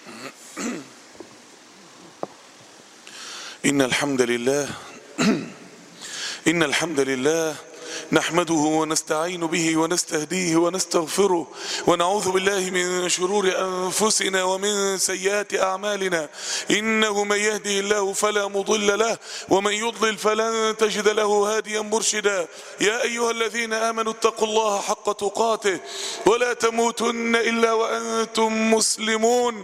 إن الحمد لله نحمده ونستعين به ونستهديه ونستغفره ونعوذ بالله من شرور أنفسنا ومن سيئات أعمالنا. إنه من يهدي الله فلا مضل له ومن يضلل فلن تجد له هاديا مرشدا. يا أيها الذين آمنوا اتقوا الله حق تقاته ولا تموتن إلا وأنتم مسلمون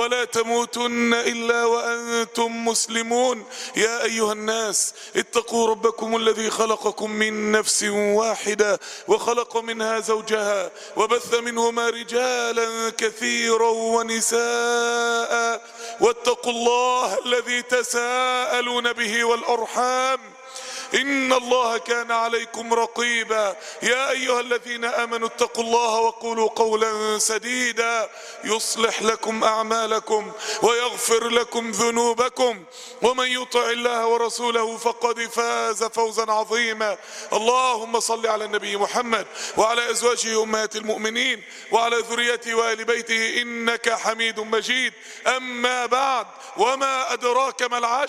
يا أيها الناس اتقوا ربكم الذي خلقكم من نفس واحدة وخلق منها زوجها وبث منهما رجالا كثيرا ونساء واتقوا الله الذي تساءلون به والأرحام إن الله كان عليكم رقيبا. يا أيها الذين آمنوا اتقوا الله وقولوا قولا سديدا يصلح لكم أعمالكم ويغفر لكم ذنوبكم ومن يطع الله ورسوله فقد فاز فوزا عظيما. اللهم صل على النبي محمد وعلى أزواجه أمهات المؤمنين وعلى ذريته وآل بيته إنك حميد مجيد. أما بعد، وما أدراك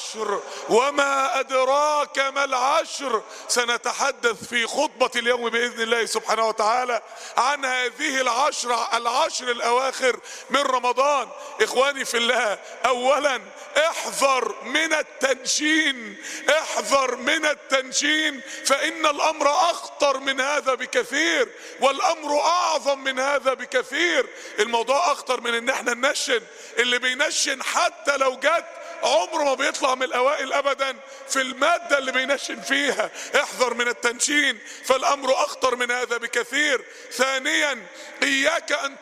ما العشر سنتحدث في خطبة اليوم بإذن الله سبحانه وتعالى عن هذه العشر الأواخر من رمضان. إخواني في الله، أولا احذر من التنشين فإن الأمر أخطر من هذا بكثير والأمر أعظم من هذا بكثير. الموضوع أخطر من إن احنا ننشن. اللي بينشن حتى لو جت عمره ما بيطلع من الأوائل أبدا في المادة اللي بينشن فيها. احذر من التنشين فالأمر أخطر من هذا بكثير. ثانيا، إياك أن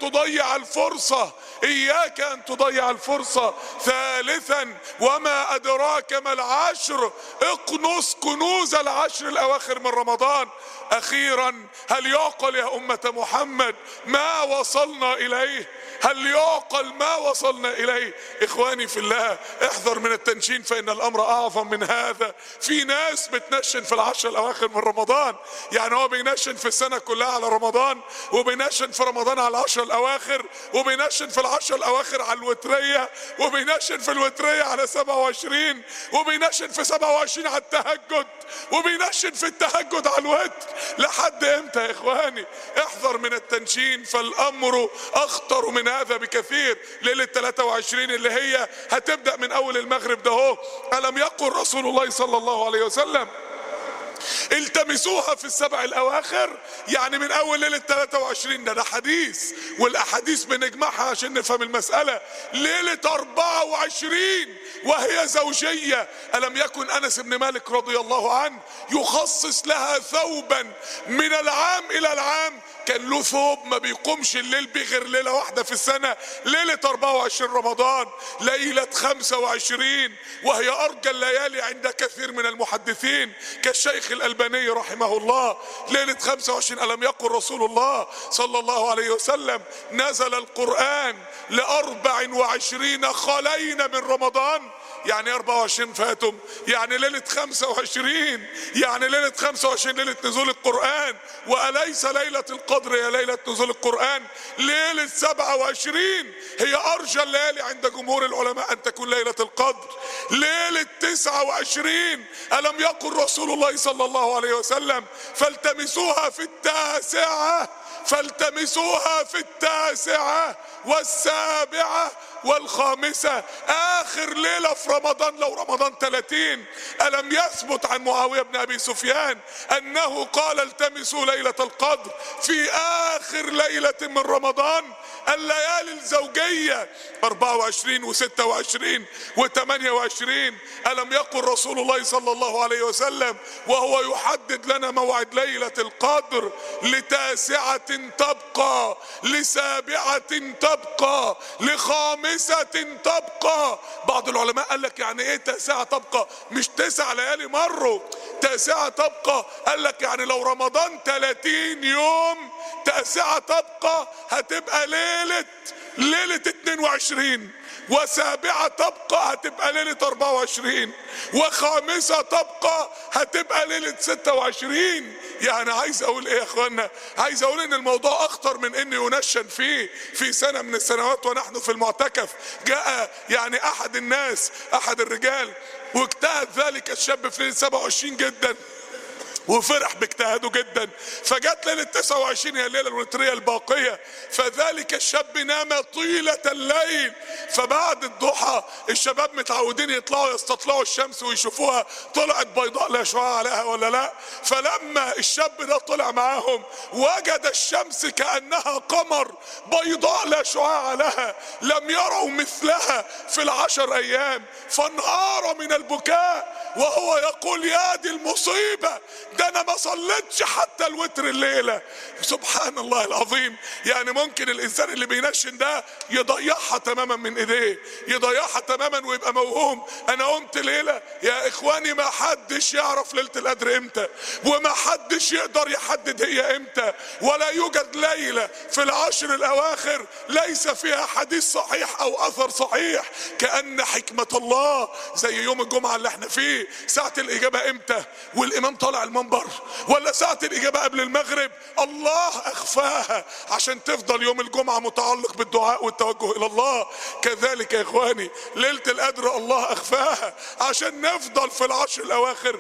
تضيع الفرصة. ثالثا، وما أدراك ما العشر، اقنص كنوز العشر الأواخر من رمضان. أخيرا، هل يعقل يا أمة محمد ما وصلنا إليه؟ إخواني في الله، احذر من التنشين فإن الأمر أعظم من هذا. في ناس بتنشن في العشر الأواخر من رمضان، يعني هو بينشن في السنة كلها على رمضان، وبينشن في رمضان على العشر الأواخر، وبينشن في العشر الأواخر على الوترية، وبينشن في الوترية على 27، وبينشن في 27 على التهجد، وبينشن في التهجد على الوتر. لحد امتى يا إخواني؟ احذر من التنشين فالأمر أخطر من هذا بكثير. ليلة 23 اللي هي هتبدأ من أول المغرب ده هو، ألم يقل رسول الله صلى الله عليه وسلم التمسوها في السبع الأواخر؟ يعني من أول ليلة 23 ده حديث، والأحاديث بنجمعها عشان نفهم المسألة. ليلة 24 وهي زوجية، ألم يكن أنس بن مالك رضي الله عنه يخصص لها ثوبا من العام إلى العام؟ كان له ثوب ما بيقومش الليل بغير ليلة واحدة في السنة، ليلة 24 رمضان. ليلة 25 وهي أرجى الليالي عند كثير من المحدثين كالشيخ الألباني رحمه الله. ليلة 25 ألم يقل رسول الله صلى الله عليه وسلم نزل القرآن ل24 خلينا من رمضان؟ يعني 24 فاتم، يعني ليلة 25، يعني ليلة 25 ليلة نزول القرآن. وأليس ليلة القدر يا ليلة نزول القرآن؟ ليلة 27 هي أرجى الليالي عند جمهور العلماء أن تكون ليلة القدر. ليلة 29 ألم يقل رسول الله صلى الله عليه وسلم فالتمسوها في التاسعة والسابعة والخامسة، آخر ليلة في رمضان. لو رمضان 30، ألم يثبت عن معاوية بن أبي سفيان أنه قال التمسوا ليلة القدر في آخر ليلة من رمضان؟ الليالي الزوجية 24 و26 و28، ألم يقل رسول الله صلى الله عليه وسلم وهو يحدد لنا موعد ليلة القدر لتاسعة تبقى، لسابعة تبقى، لخامسة تبقى. بعض العلماء قال لك يعني ايه تاسعة تبقى؟ مش 9 ليالي مروا، تاسعة تبقى. قال لك يعني لو رمضان 30 يوم، تاسعة تبقى هتبقى ليلة 22، وسابعة تبقى هتبقى ليلة 24، وخامسة تبقى هتبقى ليلة 26. يعني عايز اقول ايه يا اخوانا؟ عايز اقول ان الموضوع اخطر من انه ينشن فيه في سنة من السنوات ونحن في المعتكف. جاء يعني احد الناس، احد الرجال، واجتهد ذلك الشاب في ليلة 27 جدا وفرح باجتهاده جدا. فجت ليلة 29 هي الليلة الوترية الباقية، فذلك الشاب نام طيلة الليل. فبعد الضحى الشباب متعودين يطلعوا يستطلعوا الشمس ويشوفوها طلعت بيضاء لا شعاع عليها ولا لا. فلما الشاب ده طلع معاهم وجد الشمس كأنها قمر بيضاء لا شعاع لها، لم يروا مثلها في ال10 ايام. فانهار من البكاء وهو يقول يا دي المصيبة، ده انا ما صليتش حتى الوتر الليلة. سبحان الله العظيم. يعني ممكن الانسان اللي بينشن ده يضيعها تماما من ايديه، يضيعها تماما ويبقى موهوم. انا قمت ليلة يا اخواني ما حدش يعرف ليلة القدر امتى، وما حدش يقدر يحدد هي امتى، ولا يوجد ليلة في ال10 الاواخر ليس فيها حديث صحيح او اثر صحيح. كأن حكمة الله زي يوم الجمعة اللي احنا فيه، ساعة الاجابة امتى والامام طالع المنبر، ولا ساعة الاجابة قبل المغرب؟ الله اخفاها عشان تفضل يوم الجمعة متعلق بالدعاء والتوجه الى الله. كذلك يا اخواني ليلة القدر الله اخفاها عشان نفضل في ال10 الاواخر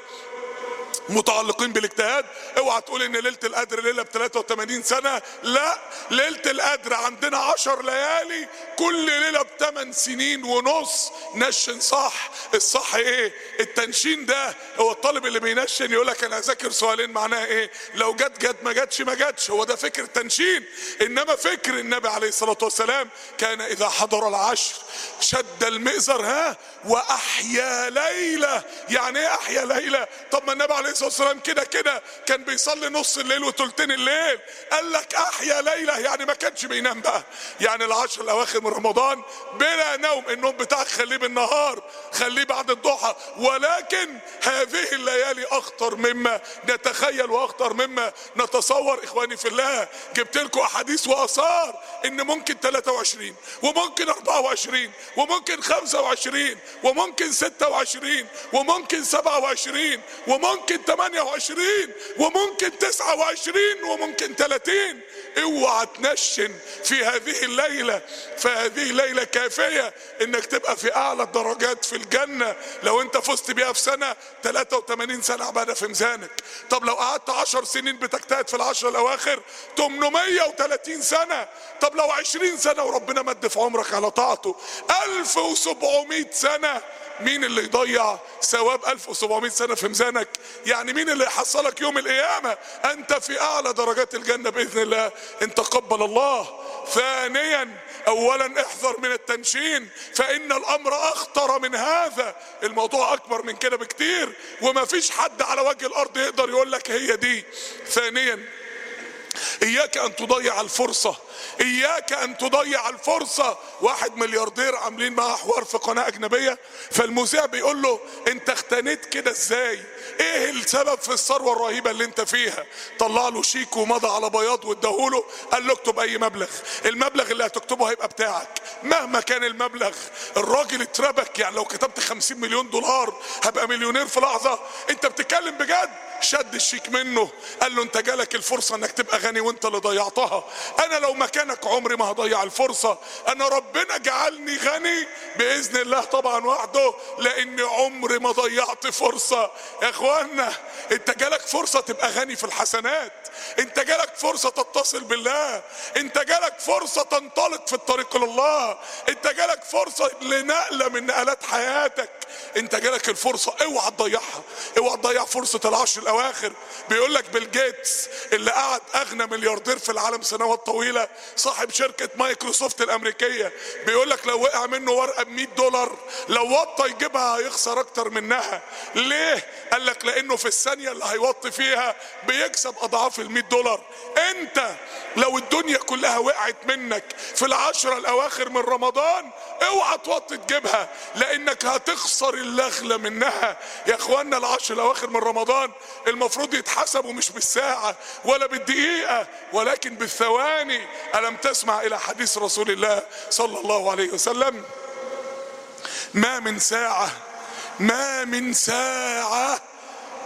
متعلقين بالاجتهاد. اوعى تقول ان ليلة القدر ليلة ب83 سنة، لا، ليلة القدر عندنا 10 ليالي كل ليلة ب8 سنين ونص. نشن صح. الصح ايه؟ التنشين ده هو الطالب اللي بينشن يقولك انا اذاكر سؤالين معناها ايه؟ لو جت ما جتش ما جتش، هو ده فكر التنشين. انما فكر النبي عليه الصلاة والسلام كان اذا حضر العشر شد المئزر واحيا ليلة. يعني ايه احيا ليلة؟ طب ما النبي عليه الصلاة والسلام كده كان بيصلي نص الليل وثلثين الليل. قال لك احيا ليلة يعني ما كانش بينام بقى. يعني ال10 الاواخر من رمضان بلا نوم. النوم بتاعك خليه بالنهار، خليه بعد الضحى، ولكن هذه الليالي اخطر مما نتخيل واخطر مما نتصور. اخواني في الله جبت لكم احاديث واثار ان ممكن 23 وممكن 24 وممكن 25 وممكن 26 وممكن 27 وممكن 28 وممكن 29 وممكن 30. اوعى تنشن في هذه الليلة، فهذه الليلة كافية انك تبقى في اعلى الدرجات في الجنة. لو انت فزت بيها في سنة 83 سنة عبادة في ميزانك. طب لو قعدت 10 سنين بتجتهد في ال10 الاواخر 830 سنة. طب لو 20 سنة وربنا مد في عمرك على طاعته 1700 سنة. مين اللي يضيع ثواب 1700 سنة في ميزانك؟ يعني مين اللي يحصلك يوم القيامة؟ انت في اعلى درجات الجنة باذن الله ان تقبل الله. ثانيا اولا احذر من التنشين فان الامر اخطر من هذا. الموضوع اكبر من كده بكتير وما فيش حد على وجه الارض يقدر يقول لك هي دي. ثانيا اياك ان تضيع الفرصة، اياك ان تضيع الفرصة. واحد ملياردير عاملين معاه حوار في قناة اجنبية، فالمذيع بيقول له انت اختنيت كده ازاي؟ ايه السبب في الثروة الرهيبة اللي انت فيها؟ طلع له شيك ومضى على بياض واداهوله، قال له اكتب اي مبلغ، المبلغ اللي هتكتبه هيبقى بتاعك مهما كان المبلغ. الراجل اتربك، يعني لو كتبت 50 مليون دولار هبقى مليونير في لحظة؟ انت بتتكلم بجد؟ شد الشيك منه قال له انت جالك الفرصة انك تبقى غني وانت اللي ضيعتها. انا لو مكانك عمري ما هضيع الفرصة. انا ربنا جعلني غني باذن الله طبعا وحده لان عمري ما ضيعت فرصة. يا اخوانا انت جالك فرصة تبقى غني في الحسنات، انت جالك فرصة تتصل بالله، انت جالك فرصة تنطلق في الطريق لله، انت جالك فرصة لنقلة من نقلات حياتك، انت جالك الفرصة. اوعى تضيعها، اوعى تضيع فرصة ال10 الاواخر. بيقول لك بيل جيتس اللي قعد اغنى ملياردير في العالم سنوات طويلة، صاحب شركة مايكروسوفت الامريكية، بيقول لك لو وقع منه ورقة ب$100 لو وطى يجيبها هيخسر اكتر منها. ليه؟ قال لك لانه في الثانية اللي هيوطي فيها بيكسب اضعاف ال$100. انت لو الدنيا كلها وقعت منك في ال10 الاواخر من رمضان اوعى توطي تجيبها لانك هتخسر اللغلة منها. يا اخوانا ال10 الاواخر من رمضان المفروض يتحسبوا مش بالساعة ولا بالدقيقة ولكن بالثواني. ألم تسمع إلى حديث رسول الله صلى الله عليه وسلم؟ ما من ساعة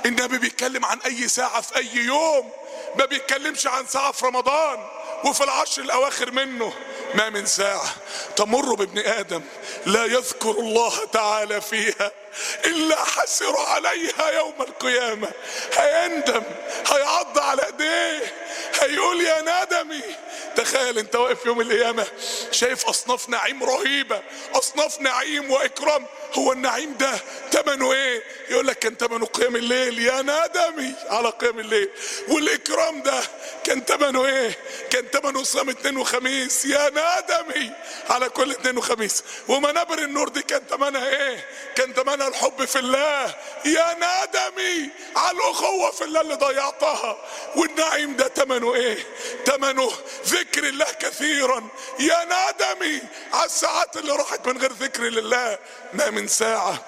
النبي بيتكلم عن اي ساعة في اي يوم، ما بيتكلمش عن ساعة في رمضان وفي العشر الاواخر منه. ما من ساعة تمر بابن ادم لا يذكر الله تعالى فيها الا حسر عليها يوم القيامة. هيندم، هيعض على ايديه، هيقول يا ندمي. تخيل انت واقف يوم القيامة شايف اصناف نعيم رهيبة، اصناف نعيم واكرام. هو النعيم ده تمنه ايه؟ يقول لك كان تمنه قيام الليل، يا ندمي على قيام الليل. والاكرام ده كان تمنه ايه؟ كان تمنه صيام اثنين وخميس، يا ندمي على كل اثنين وخميس. ومنابر النور دي كان تمنها ايه؟ كان تمنها الحب في الله، يا ندمي على الاخوة في الله اللي ضيعتها. والنعيم ده تمنه ايه؟ تمنه ذكر الله كثيرا، يا ندمي على الساعات اللي راحت من غير ذكر لله. ما من ساعة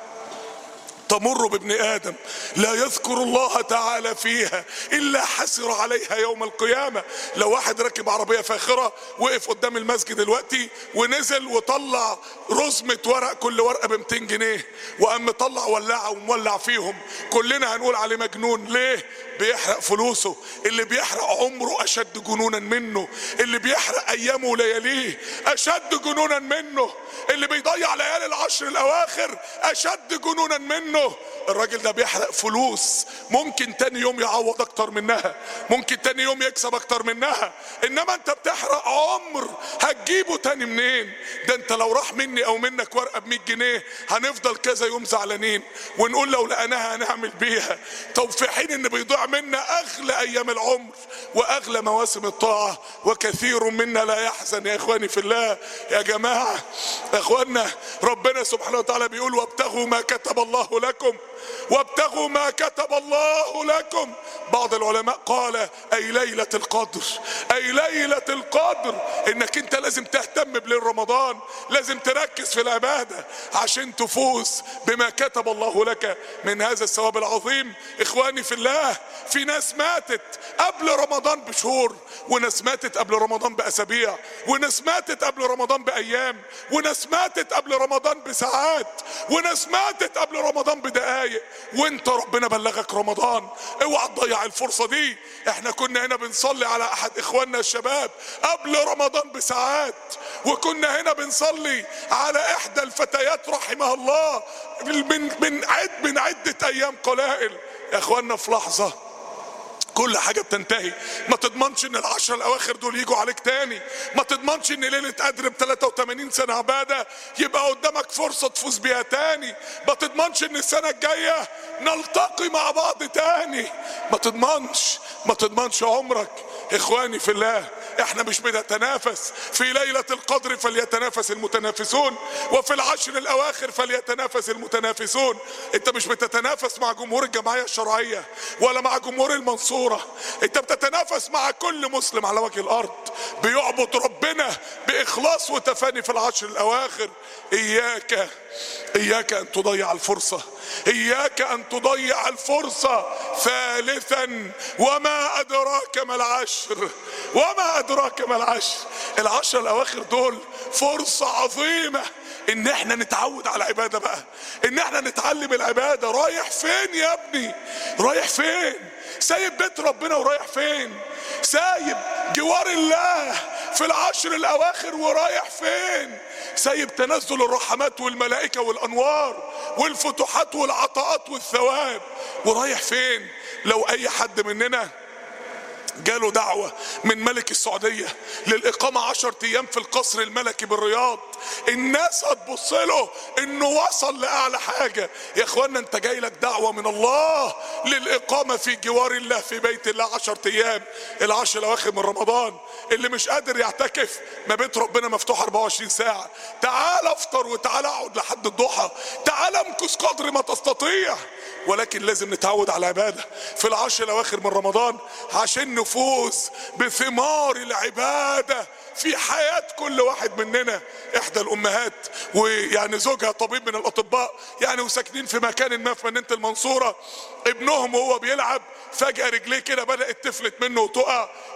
تمر بابن آدم لا يذكر الله تعالى فيها إلا حسر عليها يوم القيامة. لو واحد راكب عربية فاخرة وقف قدام المسجد دلوقتي ونزل وطلع رزمة ورق، كل ورقة ب200 جنيه، وقام مطلع ولاعة ومولع فيهم، كلنا هنقول عليه مجنون. ليه؟ بيحرق فلوسه. اللي بيحرق عمره أشد جنونا منه، اللي بيحرق أيامه ولياليه أشد جنونا منه، اللي بيضيع ليالي العشر الأواخر أشد جنونا منه. الراجل ده بيحرق فلوس ممكن تاني يوم يعوض أكتر منها، ممكن تاني يوم يكسب أكتر منها، إنما أنت بتحرق عمر هتجيبه تاني منين؟ ده أنت لو راح مني أو منك ورقة ب100 جنيه هنفضل كذا يوم زعلانين ونقول لو لقيناها هنعمل بيها. طب في حين إن بيضيع منا أغلى أيام العمر وأغلى مواسم الطاعة، وكثير منا لا يحزن. يا إخواني في الله، يا جماعة، يا إخواننا، ربنا سبحانه وتعالى بيقول وابتغوا ما كتب الله لكم، وابتغوا ما كتب الله لكم. بعض العلماء قال أي ليلة القدر، أي ليلة القدر. إنك أنت لازم تهتم بليل رمضان، لازم تركز في العبادة عشان تفوز بما كتب الله لك من هذا الثواب العظيم. إخواني في الله، في ناس ماتت قبل رمضان بشهور، وناس ماتت قبل رمضان بأسابيع، وناس ماتت قبل رمضان بأيام، وناس ماتت قبل رمضان بساعات، وناس ماتت قبل رمضان بدقايق. وانت ربنا بلغك رمضان، اوعى تضيع الفرصة دي. احنا كنا هنا بنصلي على احد اخواننا الشباب قبل رمضان بساعات، وكنا هنا بنصلي على احدى الفتيات رحمها الله من عدة ايام قلائل. يا اخواننا، في لحظة كل حاجة بتنتهي. ما تضمنش ان العشر الاواخر دول يجوا عليك تاني، ما تضمنش ان ليلة قدر ب83 سنة عبادة يبقى قدامك فرصة تفوز بيها تاني، ما تضمنش ان السنة الجاية نلتقي مع بعض تاني، ما تضمنش عمرك. اخواني في الله، احنا مش بنتنافس في ليلة القدر فليتنافس المتنافسون، وفي العشر الاواخر فليتنافس المتنافسون. انت مش بتتنافس مع جمهور الجمعية الشرعية ولا مع جمهور المنصورة، انت بتتنافس مع كل مسلم على وجه الارض بيعبد ربنا باخلاص وتفاني في العشر الاواخر. اياك ان تضيع الفرصة، اياك ان تضيع الفرصة. ثالثا، وما ادراك ما العشر، وما ادراك ما العشر. العشر الاواخر دول فرصة عظيمة ان احنا نتعود على العبادة بقى، ان احنا نتعلم العبادة. رايح فين يا ابني؟ رايح فين؟ سايب بيت ربنا ورايح فين؟ سايب جوار الله في العشر الاواخر ورايح فين؟ سايب تنزل الرحمات والملائكة والانوار والفتوحات والعطاءات والثواب ورايح فين؟ لو اي حد مننا جاله دعوة من ملك السعودية للإقامة 10 أيام في القصر الملكي بالرياض، الناس هتبص له إنه وصل لأعلى حاجة. يا إخوانا، أنت جاي لك دعوة من الله للإقامة في جوار الله في بيت الله 10 أيام، العشر الأواخر من رمضان. اللي مش قادر يعتكف، ما بيت ربنا مفتوح 24 ساعة. تعال افطر وتعال اقعد لحد الضحى، تعال امكث قدر ما تستطيع. ولكن لازم نتعود على العبادة في العشر الأواخر من رمضان عشان نفوز بثمار العبادة في حياة كل واحد مننا. احدى الامهات ويعني زوجها طبيب من الاطباء يعني، وساكنين في مكان ما في مدينة المنصورة، ابنهم وهو بيلعب فجأة رجليه كده بدأت تفلت منه وتقع،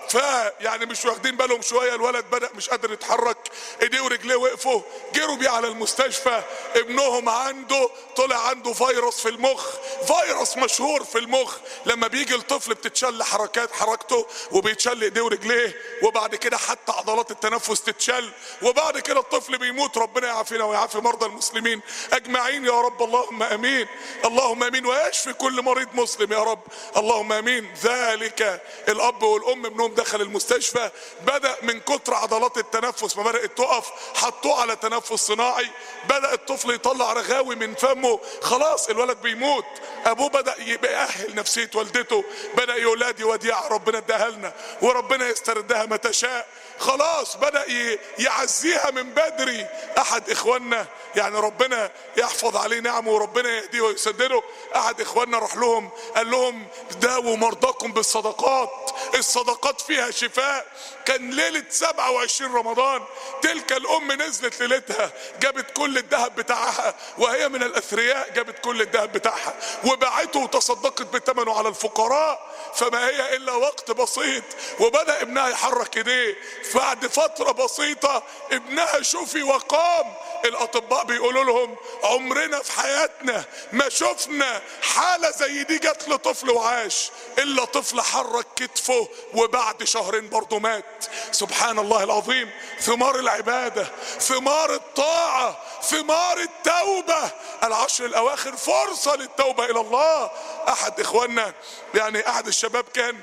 فيعني مش واخدين بالهم شويه، الولد بدأ مش قادر يتحرك، ايديه ورجليه وقفوا، جروا بيه على المستشفى. ابنهم طلع عنده فيروس في المخ، فيروس مشهور في المخ. لما بيجي الطفل بتتشل حركته وبيتشل ايديه ورجليه، وبعد كده حتى عضلات التنفس تتشل، وبعد كده الطفل بيموت. ربنا يعافينا ويعافي مرضى المسلمين اجمعين يا رب، اللهم امين، اللهم امين، ويشفي كل مريض مسلم يا رب، اللهم امين. ذلك الاب والام ابنهم دخل المستشفى، بدأ من كتر عضلات التنفس ما بدأت تقف، حطوه على تنفس صناعي، بدأ الطفل يطلع رغاوي من فمه، خلاص الولد بيموت. ابوه بدأ يأهل نفسية والدته، بدأ يقول لها دي وديعة ربنا اداها لنا وربنا يستردها متى شاء، خلاص بدأ يعزيها من بدري. احد اخواننا يعني ربنا يحفظ عليه نعمه وربنا يهديه ويسدده، احد اخواننا راح لهم قال لهم داووا مرضاكم بالصدقات، الصدقات فيها شفاء. كان ليلة 27 رمضان، تلك الام نزلت ليلتها جابت كل الذهب بتاعها، وهي من الاثرياء، جابت كل الذهب بتاعها وباعته وتصدقت بثمنه على الفقراء. فما هي الا وقت بسيط وبدأ ابنها يحرك ايديه، بعد فترة بسيطة ابنها شفي وقام. الاطباء بيقولوا لهم عمرنا في حياتنا ما شفنا حالة زي دي جت لطفل وعاش، الا طفل حرك كتفه وبعد شهرين برضه مات. سبحان الله العظيم، ثمار العبادة، ثمار الطاعة، ثمار التوبة. العشر الاواخر فرصة للتوبة الى الله. احد اخواننا يعني احد الشباب كان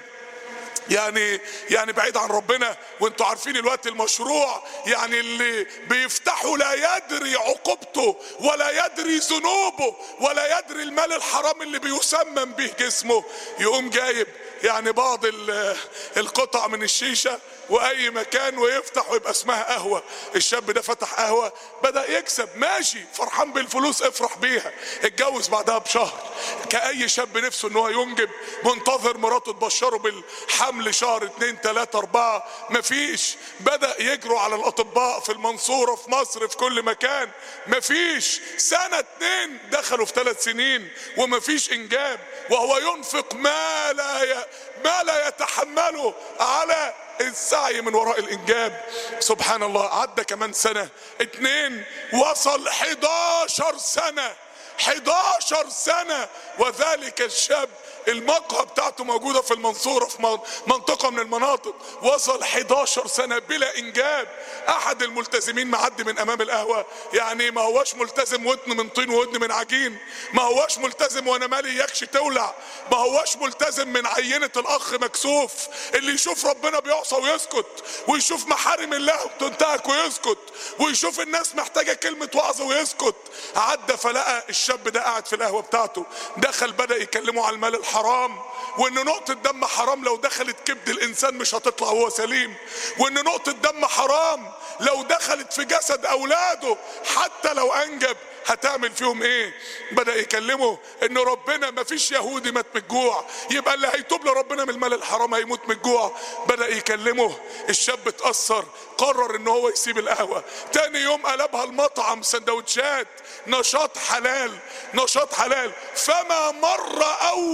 يعني بعيد عن ربنا، وانتوا عارفين الوقت المشروع يعني اللي بيفتحوا لا يدري عقوبته ولا يدري ذنوبه ولا يدري المال الحرام اللي بيسمم به جسمه، يقوم جايب يعني بعض القطع من الشيشة واي مكان ويفتح ويبقى اسمها قهوة. الشاب ده فتح قهوة بدأ يكسب، ماشي فرحان بالفلوس افرح بيها. اتجوز بعدها بشهر كأي شاب نفسه ان هو ينجب، منتظر مراته تبشره بالحمل شهر 2 3 4، مفيش. بدأ يجروا على الاطباء في المنصورة في مصر في كل مكان، مفيش. سنة 2 دخلوا في 3 سنين ومفيش انجاب، وهو ينفق ما لا يتحمله على السعي من وراء الانجاب. سبحان الله، عدى كمان سنة 2 وصل 11 سنة، 11 سنة. وذلك الشاب المقهى بتاعته موجودة في المنصورة في منطقة من المناطق، وصل 11 سنة بلا انجاب. احد الملتزمين معدي من امام القهوة، يعني ما هواش ملتزم ودن من طين ودن من عجين، ما هواش ملتزم وانا مالي يكش تولع، ما هواش ملتزم من عينة الاخ مكسوف اللي يشوف ربنا بيعصى ويسكت، ويشوف محارم الله بتنتهك ويسكت، ويشوف الناس محتاجة كلمة وعظ ويسكت. عدى فلقى الشاب ده قاعد في القهوة بتاعته، دخل بدأ يكلمه على المال الحرام، وان نقطة دم حرام لو دخلت كبد الانسان مش هتطلع وهو سليم، وان نقطة دم حرام لو دخلت في جسد اولاده حتى لو انجب هتعمل فيهم ايه. بدأ يكلمه ان ربنا ما فيش يهودي مات من الجوع، يبقى اللي هيتوب لربنا من المال الحرام هيموت من الجوع. بدأ يكلمه، الشاب اتأثر، قرر ان هو يسيب القهوة. تاني يوم قلبها المطعم سندوتشات، نشاط حلال، نشاط حلال. فما مر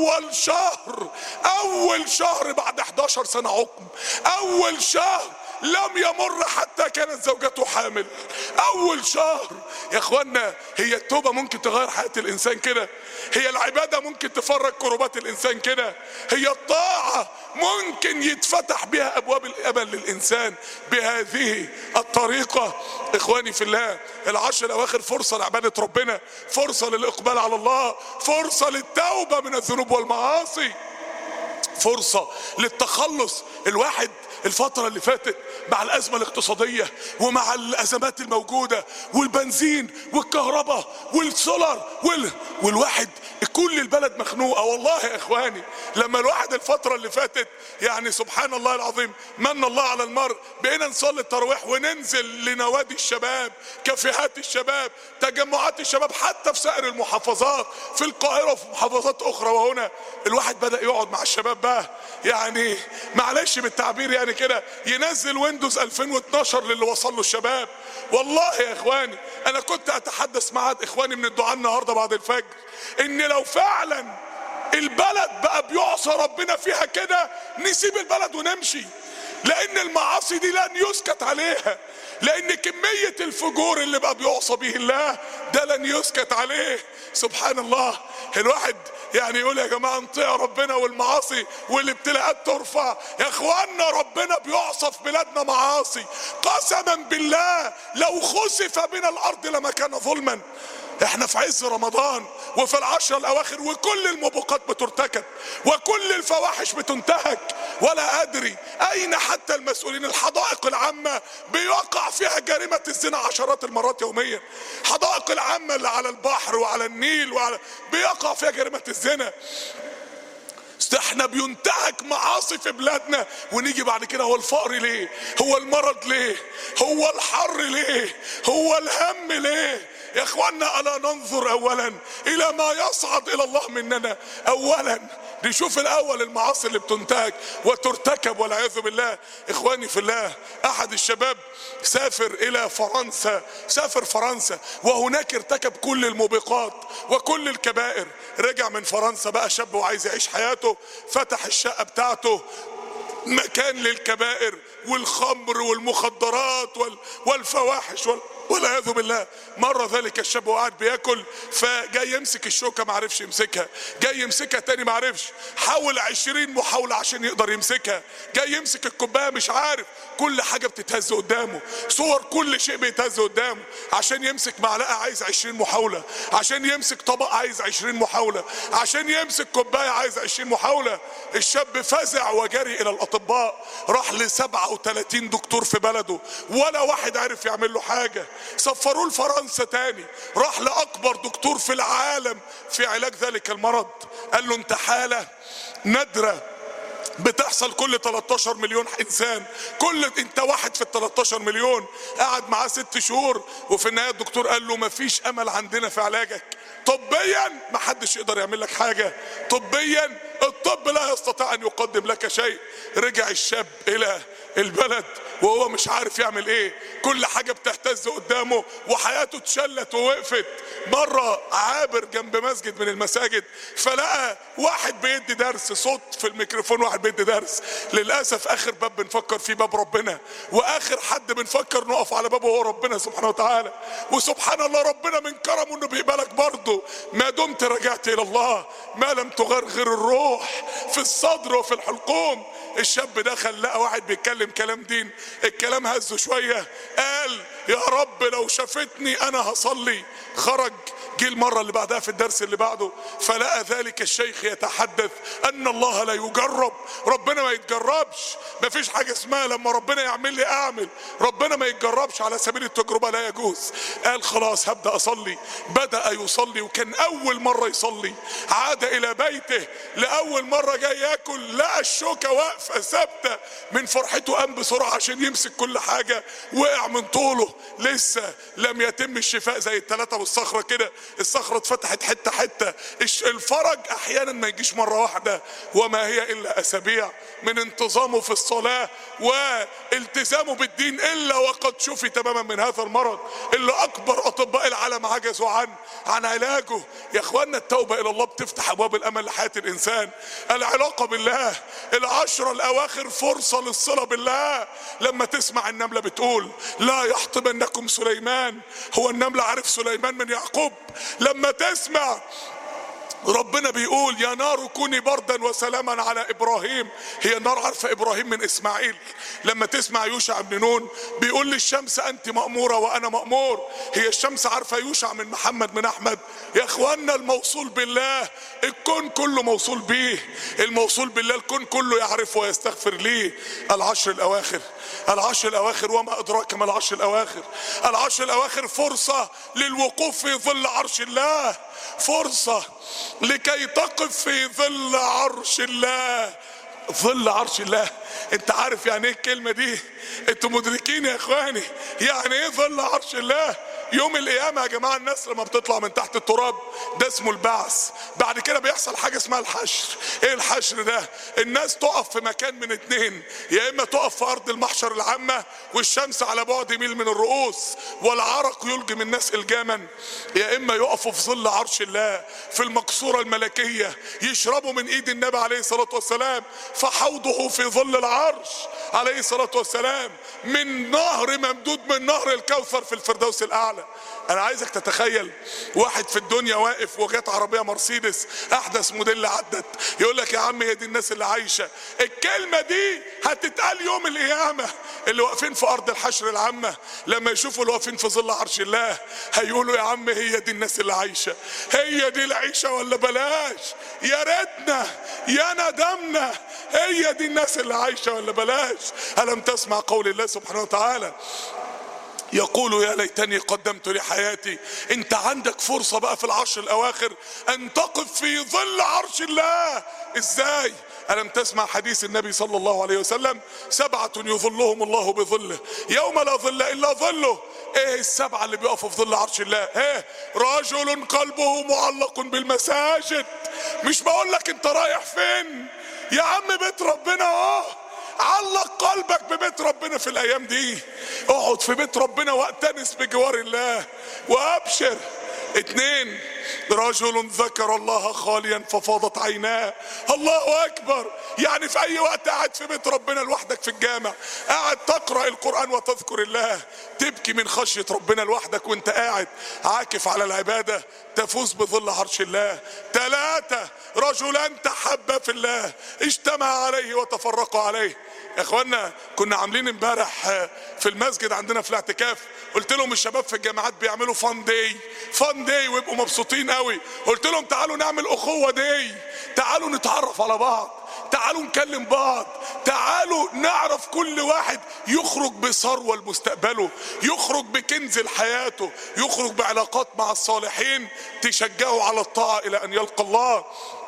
اول شهر بعد 11 سنة عقم، اول شهر لم يمر حتى كانت زوجته حامل، اول شهر. يا اخوانا، هي التوبة ممكن تغير حياة الانسان كده، هي العبادة ممكن تفرج كربات الانسان كده، هي الطاعة ممكن يتفتح بها ابواب الامل للانسان بهذه الطريقة. اخواني في الله، العشر الاواخر فرصة لعبادة ربنا، فرصة للاقبال على الله، فرصة للتوبة من الذنوب والمعاصي، فرصة للتخلص. الواحد الفترة اللي فاتت مع الأزمة الاقتصادية ومع الأزمات الموجودة والبنزين والكهرباء والسولار والواحد كل البلد مخنوقة. والله يا إخواني لما الواحد الفترة اللي فاتت يعني سبحان الله العظيم من الله على المرء، بقينا نصلي التراويح وننزل لنوادي الشباب، كافيهات الشباب، تجمعات الشباب، حتى في سائر المحافظات في القاهرة وفي محافظات أخرى. وهنا الواحد بدأ يقعد مع الشباب بقى، يعني معلش بالتعبير يعني كده، ينزل ويندوز 2012 للي وصل له الشباب. والله يا اخواني انا كنت اتحدث مع اخواني من الدعاء النهارده بعد الفجر ان لو فعلا البلد بقى بيعصى ربنا فيها كده نسيب البلد ونمشي. لان المعاصي دي لن يسكت عليها، لان كمية الفجور اللي بقى بيعصى به الله ده لن يسكت عليه. سبحان الله. الواحد يعني يقول يا جماعة نطيع ربنا والمعاصي والابتلاءات ترفع. يا اخوانا ربنا بيعصى في بلادنا معاصي، قسما بالله لو خسف بنا الارض لما كان ظلما. احنا في عز رمضان وفي العشر الاواخر وكل الموبقات بترتكب وكل الفواحش بتنتهك، ولا ادري اين حتى المسؤولين. الحدائق العامة بيوقع فيها جريمة الزنا عشرات المرات يوميا. حدائق العامة اللي على البحر وعلى النيل بيقع فيها جريمة الزنا. احنا بينتهك معاصي في بلادنا، ونيجي بعد كده هو الفقر ليه؟ هو المرض ليه؟ هو الحر ليه؟ هو الهم ليه؟ يا اخوانا الا ننظر اولا الى ما يصعد الى الله مننا. اولا نشوف الاول المعاصي اللي بتنتهك وترتكب والعياذ بالله. اخواني في الله، احد الشباب سافر فرنسا وهناك ارتكب كل الموبقات وكل الكبائر. رجع من فرنسا بقى شاب وعايز يعيش حياته، فتح الشقة بتاعته مكان للكبائر والخمر والمخدرات والفواحش والعياذ بالله. مرة ذلك الشاب وقاعد بياكل، فجاي يمسك الشوكة ما عرفش يمسكها، جاي يمسكها تاني ما عرفش، حاول 20 محاولة عشان يقدر يمسكها، جاي يمسك الكوباية مش عارف، كل حاجة بتتهز قدامه، صور كل شيء بيتهز قدامه. عشان يمسك معلقة عايز 20 محاولة، عشان يمسك طبق عايز 20 محاولة، عشان يمسك كوباية عايز 20 محاولة. الشاب فزع وجري الى الاطباء، راح ل 37 دكتور في بلده ولا واحد عرف يعمل له حاجة. سفروه لفرنسا تاني، راح لاكبر دكتور في العالم في علاج ذلك المرض، قال له انت حالة نادرة بتحصل كل 13 مليون انسان، انت واحد في ال 13 مليون. قعد معاه 6 شهور وفي النهاية الدكتور قال له مفيش امل عندنا في علاجك، طبيا محدش يقدر يعمل لك حاجة، طبيا الطب لا يستطيع ان يقدم لك شيء. رجع الشاب الى البلد وهو مش عارف يعمل ايه، كل حاجة بتهتز قدامه وحياته اتشلت ووقفت. مرة عابر جنب مسجد من المساجد فلقى واحد بيدي درس، صوت في الميكروفون واحد بيدي درس. للأسف آخر باب بنفكر فيه باب ربنا، وآخر حد بنفكر نقف على بابه هو ربنا سبحانه وتعالى. وسبحان الله ربنا من كرمه انه بيقبلك برضه ما دمت رجعت الى الله، ما لم تغرغر الروح في الصدر وفي الحلقوم. الشاب دخل لقى واحد بيتكلم كلام دين، الكلام هزه شوية، قال يا رب لو شافتني انا هصلي. خرج، جه المرة اللي بعدها في الدرس اللي بعده فلقى ذلك الشيخ يتحدث ان الله لا يجرب، ربنا ما يتجربش، ما فيش حاجة اسمها لما ربنا يعمل لي اعمل، ربنا ما يتجربش على سبيل التجربة، لا يجوز. قال خلاص هبدأ اصلي. بدأ يصلي وكان اول مرة يصلي. عاد الى بيته لأول مرة جاي ياكل لقى الشوكة واقفة ثابتة، من فرحته قام بسرعة عشان يمسك كل حاجة، وقع من طوله. لسه لم يتم الشفاء زي الثلاثة والصخرة كده، الصخرة اتفتحت حتة حتة. الفرج احيانا ما يجيش مرة واحدة، وما هي الا اسابيع من انتظامه في الصلاة والتزامه بالدين الا وقد شفي تماما من هذا المرض اللي اكبر اطباء العالم عجزوا عن علاجه. يا اخوانا التوبة الى الله بتفتح ابواب الامل لحياة الانسان. العلاقة بالله، العشرة الاواخر فرصة للصلة بالله. لما تسمع النملة بتقول لا يحطمنكم سليمان، هو النملة عارف سليمان من يعقوب؟ لما تسمع ربنا بيقول يا نار كوني بردا وسلاما على ابراهيم، هي النار عارفه ابراهيم من اسماعيل. لما تسمع يوشع بن نون بيقول للشمس انت ماموره وانا مامور، هي الشمس عارفه يوشع من محمد من احمد. يا اخوانا الموصول بالله الكون كله موصول بيه، الموصول بالله الكون كله يعرفه ويستغفر ليه. العشر الاواخر، العشر الاواخر وما ادراك ما العشر الاواخر. العشر الاواخر فرصه للوقوف في ظل عرش الله، فرصة لكي تقف في ظل عرش الله. ظل عرش الله، انت عارف يعني ايه الكلمة دي؟ انتوا مدركين يا اخواني يعني ايه ظل عرش الله؟ يوم القيامة يا جماعة الناس لما بتطلع من تحت التراب ده اسمه البعث. بعد كده بيحصل حاجة اسمها الحشر. ايه الحشر ده؟ الناس تقف في مكان من اتنين، يا اما تقف في ارض المحشر العامة والشمس على بعد ميل من الرؤوس والعرق يلجم الناس الجاما، يا اما يقفوا في ظل عرش الله في المقصورة الملكية يشربوا من ايد النبي عليه الصلاة والسلام فحوضه في ظل العرش عليه الصلاة والسلام من نهر ممدود من نهر الكوثر في الفردوس الاعلى. انا عايزك تتخيل واحد في الدنيا واقف وجات عربية مرسيدس احدث موديل عدت، يقول لك يا عم هي دي الناس اللي عايشة. الكلمة دي هتتقال يوم القيامة. اللي واقفين في ارض الحشر العامة لما يشوفوا اللي واقفين في ظل عرش الله هيقولوا يا عم هي دي الناس اللي عايشة، هي دي العيشة ولا بلاش؟ يا ريتنا يا ندمنا، هي دي الناس اللي عايشة ولا بلاش؟ ألم تسمع قول الله سبحانه وتعالى يقول يا ليتني قدمت لحياتي؟ انت عندك فرصة بقى في العشر الاواخر ان تقف في ظل عرش الله. ازاي؟ ألم تسمع حديث النبي صلى الله عليه وسلم 7 يظلهم الله بظله يوم لا ظل إلا ظله. ايه ال7 اللي بيقفوا في ظل عرش الله؟ ايه؟ رجل قلبه معلق بالمساجد. مش بقول لك انت رايح فين يا عم؟ بيت ربنا اهو. علق قلبك ببيت ربنا في الايام دي، اقعد في بيت ربنا واأتنس بجوار الله وابشر. 2 رجل ذكر الله خاليا ففاضت عيناه. الله اكبر، يعني في اي وقت قاعد في بيت ربنا لوحدك في الجامع قاعد تقرأ القرآن وتذكر الله تبكي من خشية ربنا لوحدك وانت قاعد عاكف على العبادة تفوز بظل عرش الله. 3 رجلان تحبا في الله اجتمعا عليه وتفرقا عليه. يا اخوانا كنا عاملين امبارح في المسجد عندنا في الاعتكاف، قلت لهم الشباب في الجامعات بيعملوا فان داي ويبقوا مبسوطين قوي، قلت لهم تعالوا نعمل اخوة داي، تعالوا نتعرف على بعض، تعالوا نكلم بعض، تعالوا نعرف كل واحد يخرج بثروة لمستقبله، يخرج بكنز لحياته، يخرج بعلاقات مع الصالحين تشجعه على الطاعة الى ان يلقى الله.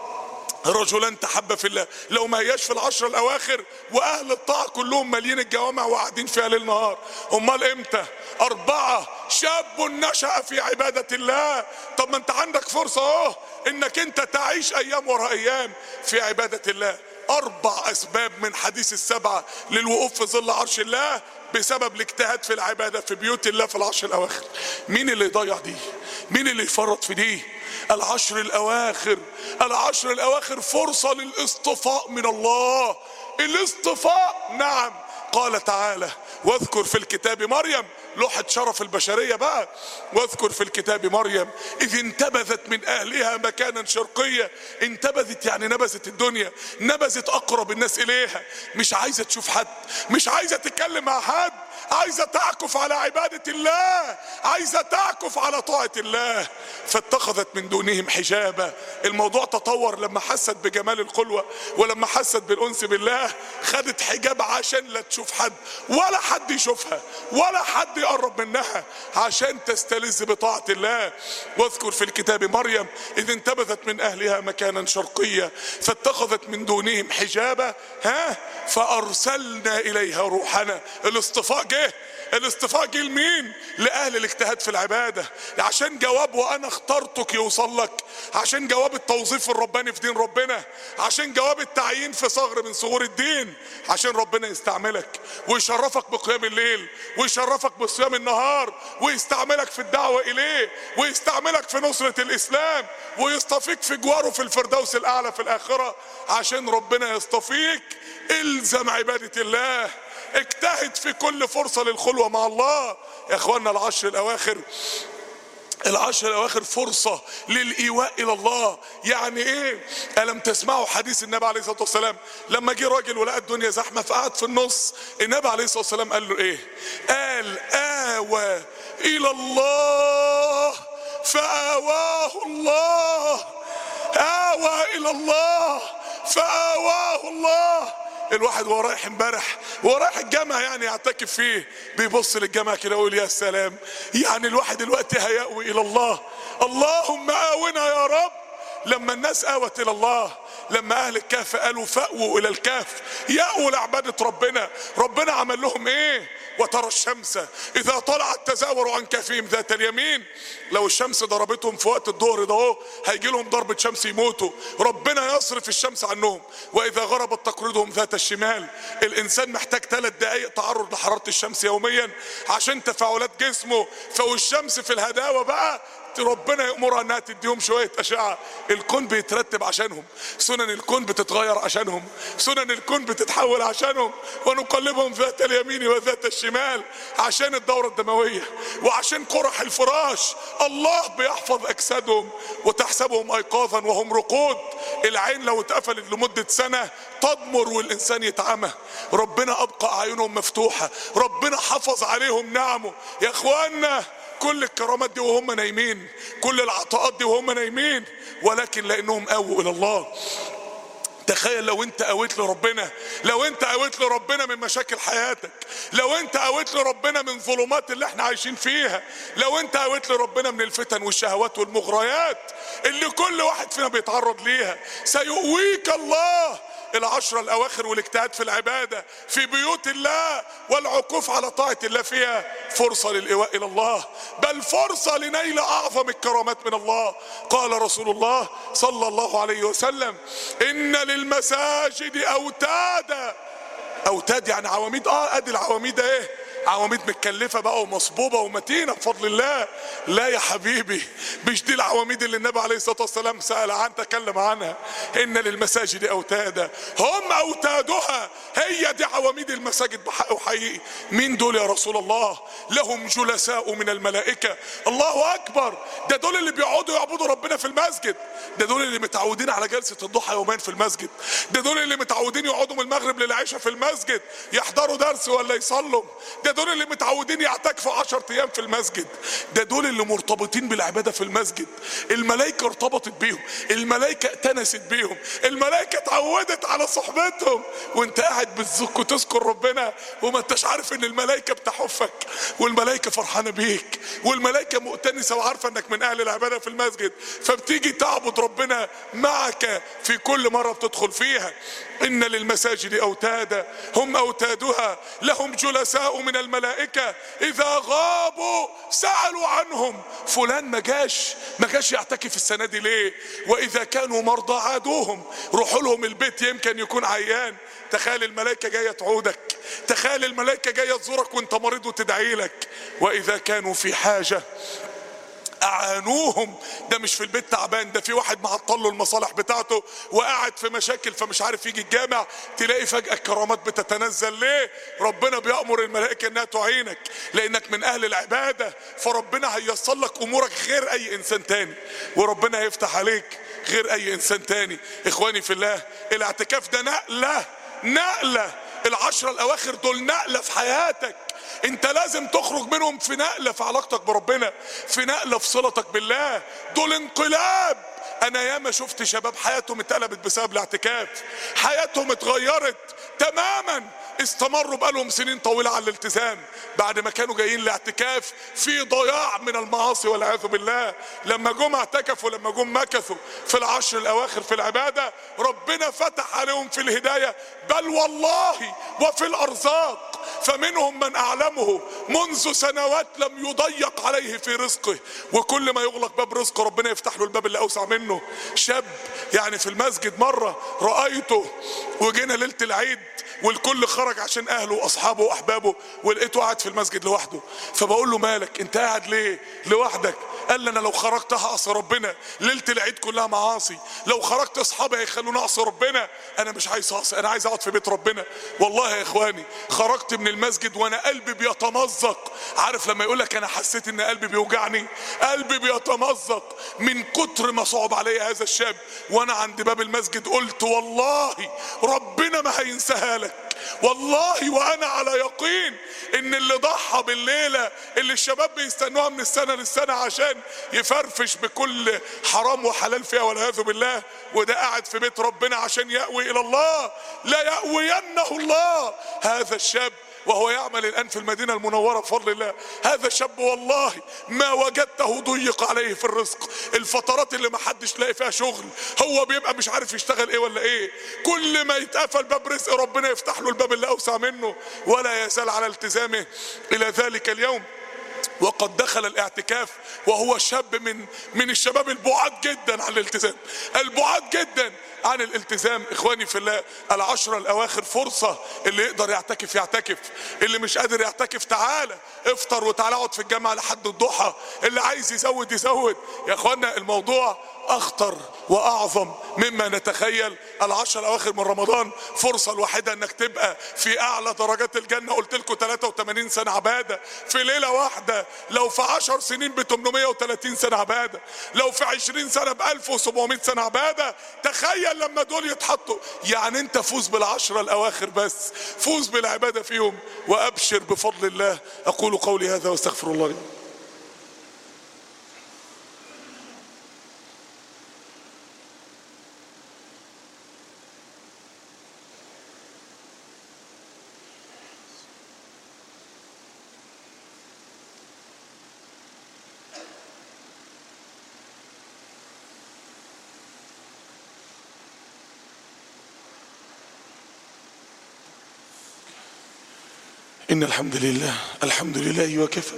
رجلان تحبا في الله، لو ما هياش في العشر الاواخر واهل الطاعة كلهم مالين الجوامع وقاعدين فيها ليل نهار، امال امتى؟ 4 شاب نشأ في عبادة الله. طب ما انت عندك فرصة اهو انك انت تعيش ايام وراء ايام في عبادة الله. 4 اسباب من حديث ال7 للوقوف في ظل عرش الله بسبب الاجتهاد في العبادة في بيوت الله في العشر الاواخر. مين اللي يضيع دي؟ مين اللي يفرط في دي؟ العشر الاواخر. العشر الاواخر فرصة للاصطفاء من الله. الاصطفاء، نعم. قال تعالى واذكر في الكتاب مريم، لوحة شرف البشرية بقى، واذكر في الكتاب مريم إذ انتبذت من أهلها مكانا شرقيا. انتبذت يعني نبذت الدنيا، نبذت أقرب الناس إليها، مش عايزة تشوف حد، مش عايزة تتكلم مع حد، عايزة تعكف على عبادة الله، عايزة تعكف على طاعة الله. فاتخذت من دونهم حجابا. الموضوع تطور لما حست بجمال الخلوة ولما حست بالأنس بالله، خدت حجاب عشان لا تشوف حد ولا حد يشوفها ولا حد يقرب منها، عشان تستلذ بطاعة الله. واذكر في الكتاب مريم إذ انتبذت من أهلها مكانا شرقيا فاتخذت من دونهم حجابا فأرسلنا إليها روحنا. الاصطفاء جه. الاصطفاء جه لمين؟ لأهل الاجتهاد في العبادة، عشان جواب وأنا اخترتك يوصل لك، عشان جواب التوظيف الرباني في دين ربنا، عشان جواب التعيين في ثغر من ثغور الدين، عشان ربنا يستعملك ويشرفك بقيام الليل ويشرفك بصيام النهار ويستعملك في الدعوة إليه ويستعملك في نصرة الإسلام ويصطفيك في جواره في الفردوس الأعلى في الآخرة. عشان ربنا يصطفيك الزم عبادة الله، اجتهد في كل فرصة للخلوة مع الله. يا اخوانا العشر الاواخر فرصة للإيواء الى الله. يعني ايه؟ ألم تسمعوا حديث النبي عليه الصلاة والسلام لما جه راجل ولقى الدنيا زحمة فقعد في النص؟ النبي عليه الصلاة والسلام قال له ايه؟ قال آوى الى الله فآواه الله. آوى الى الله فآواه الله. الواحد وهو رايح امبارح وهو رايح الجامع يعني يعتكف فيه بيبص للجامع كده ويقول يا سلام، يعني الواحد دلوقتي هيأوي الى الله. اللهم آونا يا رب. لما الناس آوت الى الله، لما اهل الكهف قالوا فأووا الى الكهف، يأووا لعبادة ربنا، ربنا عمل لهم ايه؟ وترى الشمس اذا طلعت تزاور عن كهفهم ذات اليمين. لو الشمس ضربتهم في وقت الظهر ده اهو هيجي لهم ضربة شمس يموتوا، ربنا يصرف الشمس عنهم. واذا غربت تقرضهم ذات الشمال. الانسان محتاج 3 دقائق تعرض لحرارة الشمس يوميا عشان تفاعلات جسمه، فوالشمس في الهداوة بقى ربنا يأمرها انها تديهم شوية اشعة. الكون بيترتب عشانهم، سنن الكون بتتغير عشانهم، سنن الكون بتتحول عشانهم. ونقلبهم ذات اليمين وذات الشمال عشان الدورة الدموية وعشان قرح الفراش. الله بيحفظ اجسادهم وتحسبهم ايقاظا وهم رقود. العين لو اتقفلت لمدة سنة تضمر والانسان يتعمى، ربنا ابقى اعينهم مفتوحة، ربنا حفظ عليهم نعمه. يا اخوانا كل الكرامات دي وهم نايمين، كل العطاءات دي وهم نايمين، ولكن لانهم اووا الى الله. تخيل لو انت قويت لربنا، لو انت قويت لربنا من مشاكل حياتك، لو انت قويت لربنا من ظلمات اللي احنا عايشين فيها، لو انت قويت لربنا من الفتن والشهوات والمغريات اللي كل واحد فينا بيتعرض ليها. سيؤويك الله. العشرة الاواخر والاجتهاد في العبادة في بيوت الله والعكوف على طاعة الله فيها فرصة للإيواء الى الله، بل فرصة لنيل اعظم الكرامات من الله. قال رسول الله صلى الله عليه وسلم: ان للمساجد اوتادا. اوتاد يعني عواميد. ادي العواميد ايه؟ عواميد متكلفة بقى ومصبوبة ومتينة بفضل الله. لا يا حبيبي، مش دي العواميد اللي النبي عليه الصلاة والسلام سأل عن تكلم عنها. ان للمساجد اوتادا، هم اوتادها، هي دي عواميد المساجد بحق وحقيقي. مين دول يا رسول الله؟ لهم جلساء من الملائكة. الله اكبر، ده دول اللي بيقعدوا يعبدوا ربنا في المسجد، ده دول اللي متعودين على جلسة الضحى يومين في المسجد، ده دول اللي متعودين يقعدوا من المغرب للعشاء في المسجد يحضروا درس ولا يصلوا، ده دول اللي متعودين يعتكفوا 10 ايام في المسجد، ده دول اللي مرتبطين بالعبادة في المسجد. الملائكة ارتبطت بيهم، الملائكة اتنست بيهم، الملائكة اتعودت على صحبتهم. وانت قاعد بتزك وتذكر ربنا وما انتش عارف ان الملائكة بتحفك، والملائكة فرحانة بيك، والملائكة مؤتنسة وعارفة انك من اهل العبادة في المسجد، فبتيجي تعبد ربنا معك في كل مرة بتدخل فيها. ان للمساجد اوتادا، هم اوتادها، لهم جلساء من الملائكة اذا غابوا سألوا عنهم. فلان ما جاش يعتكف السنة دي ليه؟ واذا كانوا مرضى عادوهم، روحوا لهم البيت يمكن يكون عيان. تخيل الملائكة جاية تعودك، تخيل الملائكة جاية تزورك وانت مريض وتدعي لك. واذا كانوا في حاجة اعانوهم. ده مش في البيت تعبان، ده في واحد معطل له المصالح بتاعته وقاعد في مشاكل فمش عارف يجي الجامع، تلاقي فجأة الكرامات بتتنزل. ليه؟ ربنا بيأمر الملائكة انها تعينك لانك من اهل العبادة، فربنا هييسر لك امورك غير اي انسان تاني، وربنا هيفتح عليك غير اي انسان تاني. اخواني في الله، الاعتكاف ده نقلة. العشرة الاواخر دول نقلة في حياتك، انت لازم تخرج منهم في نقلة في علاقتك بربنا، في نقلة في صلتك بالله. دول انقلاب. انا ياما شفت شباب حياتهم اتقلبت بسبب الاعتكاف، حياتهم اتغيرت تماما، استمروا بقالهم سنين طويلة على الالتزام بعد ما كانوا جايين لاعتكاف في ضياع من المعاصي والعياذ بالله. لما جم اعتكفوا، لما جم مكثوا في العشر الاواخر في العبادة، ربنا فتح عليهم في الهداية، بل والله وفي الارزاق. فمنهم من اعلمه منذ سنوات لم يضيق عليه في رزقه، وكل ما يغلق باب رزق ربنا يفتح له الباب اللي اوسع منه. شاب يعني في المسجد مرة رأيته، وجينا ليلة العيد والكل خرج عشان اهله واصحابه واحبابه، ولقيته قاعد في المسجد لوحده. فبقول له: مالك انت قاعد ليه لوحدك؟ قال لي: انا لو خرجت هعصي ربنا، ليله العيد كلها معاصي، لو خرجت اصحابي هيخلوني اعصي ربنا، انا مش عايز اعصي، انا عايز اقعد في بيت ربنا. والله يا اخواني خرجت من المسجد وانا قلبي بيتمزق. عارف لما يقول لك انا حسيت ان قلبي بيوجعني؟ قلبي بيتمزق من كتر ما صعب عليا هذا الشاب. وانا عند باب المسجد قلت: والله ربنا ما هينساها لك، والله وانا على يقين ان اللي ضحى بالليلة اللي الشباب بيستنوها من السنة للسنة عشان يفرفش بكل حرام وحلال فيها والعياذ بالله، وده قاعد في بيت ربنا عشان يأوي الى الله، لا يأوينه الله. هذا الشاب وهو يعمل الآن في المدينة المنورة بفضل الله. هذا شاب والله ما وجدته ضيق عليه في الرزق. الفترات اللي ما حدش لاقي فيها شغل هو بيبقى مش عارف يشتغل ايه ولا ايه، كل ما يتقفل باب رزق ربنا يفتح له الباب اللي اوسع منه، ولا يزال على التزامه الى ذلك اليوم. وقد دخل الاعتكاف وهو شاب من الشباب البعاد جدا عن الالتزام، البعاد جدا عن الالتزام. اخواني في الله، العشرة الاواخر فرصة، اللي يقدر يعتكف يعتكف، اللي مش قادر يعتكف تعالى افطر وتعالى اقعد في الجامعة لحد الضحى، اللي عايز يزود يزود. يا اخوانا الموضوع اخطر واعظم مما نتخيل. العشر الاواخر من رمضان فرصة الواحدة انك تبقى في اعلى درجات الجنة. قلت لكم 83 سنة عبادة في ليلة واحدة، لو في 10 سنين ب 830 سنة عبادة، لو في 20 سنة ب 1700 سنة عبادة. تخيل لما دول يتحطوا، يعني انت فوز بالعشرة الاواخر، بس فوز بالعبادة فيهم وابشر بفضل الله. اقول قولي هذا واستغفر الله لي. إن الحمد لله وكفى،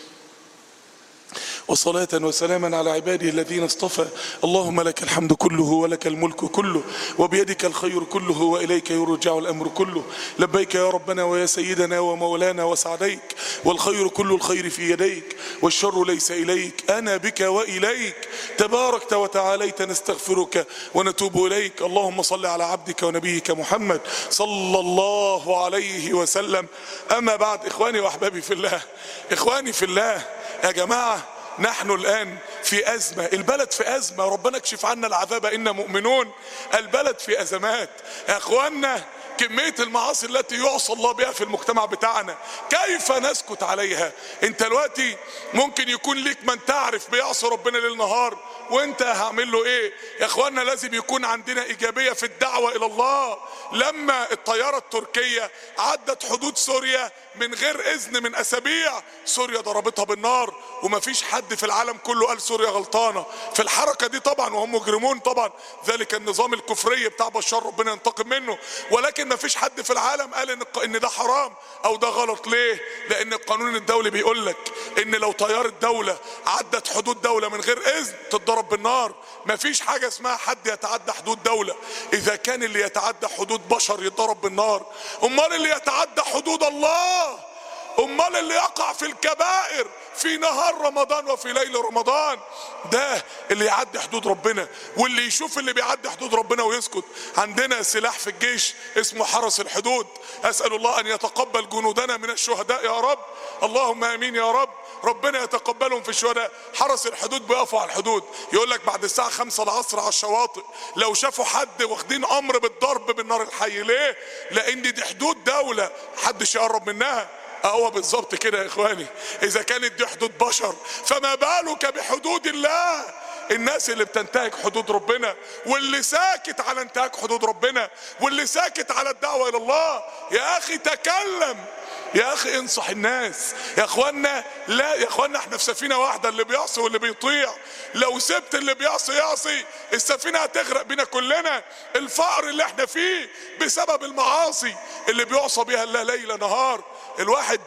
وصلاة وسلاما على عباده الذين اصطفى. اللهم لك الحمد كله ولك الملك كله وبيدك الخير كله وإليك يرجع الأمر كله. لبيك يا ربنا ويا سيدنا ومولانا وسعديك، والخير كل الخير في يديك والشر ليس إليك، أنا بك وإليك تباركت وتعاليت، نستغفرك ونتوب إليك. اللهم صل على عبدك ونبيك محمد صلى الله عليه وسلم. أما بعد، إخواني وأحبابي في الله، إخواني في الله، يا جماعة نحن الآن في أزمة، البلد في أزمة، ربنا اكشف عنا العذاب إنا مؤمنون. البلد في أزمات يا أخوانا، كمية المعاصي التي يعصى الله بها في المجتمع بتاعنا كيف نسكت عليها؟ انت دلوقتي ممكن يكون ليك من تعرف بيعصي ربنا ليل نهار، وانت هعمل له ايه؟ يا اخوانا لازم يكون عندنا ايجابية في الدعوة الى الله. لما الطيارة التركية عدت حدود سوريا من غير اذن من اسابيع، سوريا ضربتها بالنار، ومفيش حد في العالم كله قال سوريا غلطانة في الحركة دي طبعا، وهم مجرمون طبعا، ذلك النظام الكفري بتاع بشار ربنا ينتقم منه. ولكن مفيش حد في العالم قال ان ده حرام او ده غلط. ليه؟ لان القانون الدولي بيقول لك ان لو طيارة دولة عدت حدود دولة من غير اذن تتضرب بالنار. مفيش حاجة اسمها حد يتعدى حدود دولة. اذا كان اللي يتعدى حدود بشر يتضرب بالنار، امال اللي يتعدى حدود الله، امال اللي يقع في الكبائر في نهار رمضان وفي ليل رمضان، ده اللي يعدي حدود ربنا. واللي يشوف اللي بيعدي حدود ربنا ويسكت. عندنا سلاح في الجيش اسمه حرس الحدود، اسأل الله ان يتقبل جنودنا من الشهداء يا رب، اللهم امين يا رب، ربنا يتقبلهم في الشهداء. حرس الحدود بيقفوا على الحدود، يقول لك بعد الساعة 5 العصر على الشواطئ لو شافوا حد واخدين امر بالضرب بالنار الحي. ليه؟ لان دي حدود دولة محدش يقرب منها. هو بالظبط كده يا اخواني، اذا كانت دي حدود بشر فما بالك بحدود الله. الناس اللي بتنتهك حدود ربنا، واللي ساكت على انتهاك حدود ربنا، واللي ساكت على الدعوة الى الله. يا اخي تكلم، يا اخي انصح الناس. يا اخوانا لا يا اخوانا، احنا في سفينة واحدة، اللي بيعصي واللي بيطيع. لو سبت اللي بيعصي يعصي السفينة هتغرق بينا كلنا. الفقر اللي احنا فيه بسبب المعاصي اللي بيعصى بها الله ليل نهار. الواحد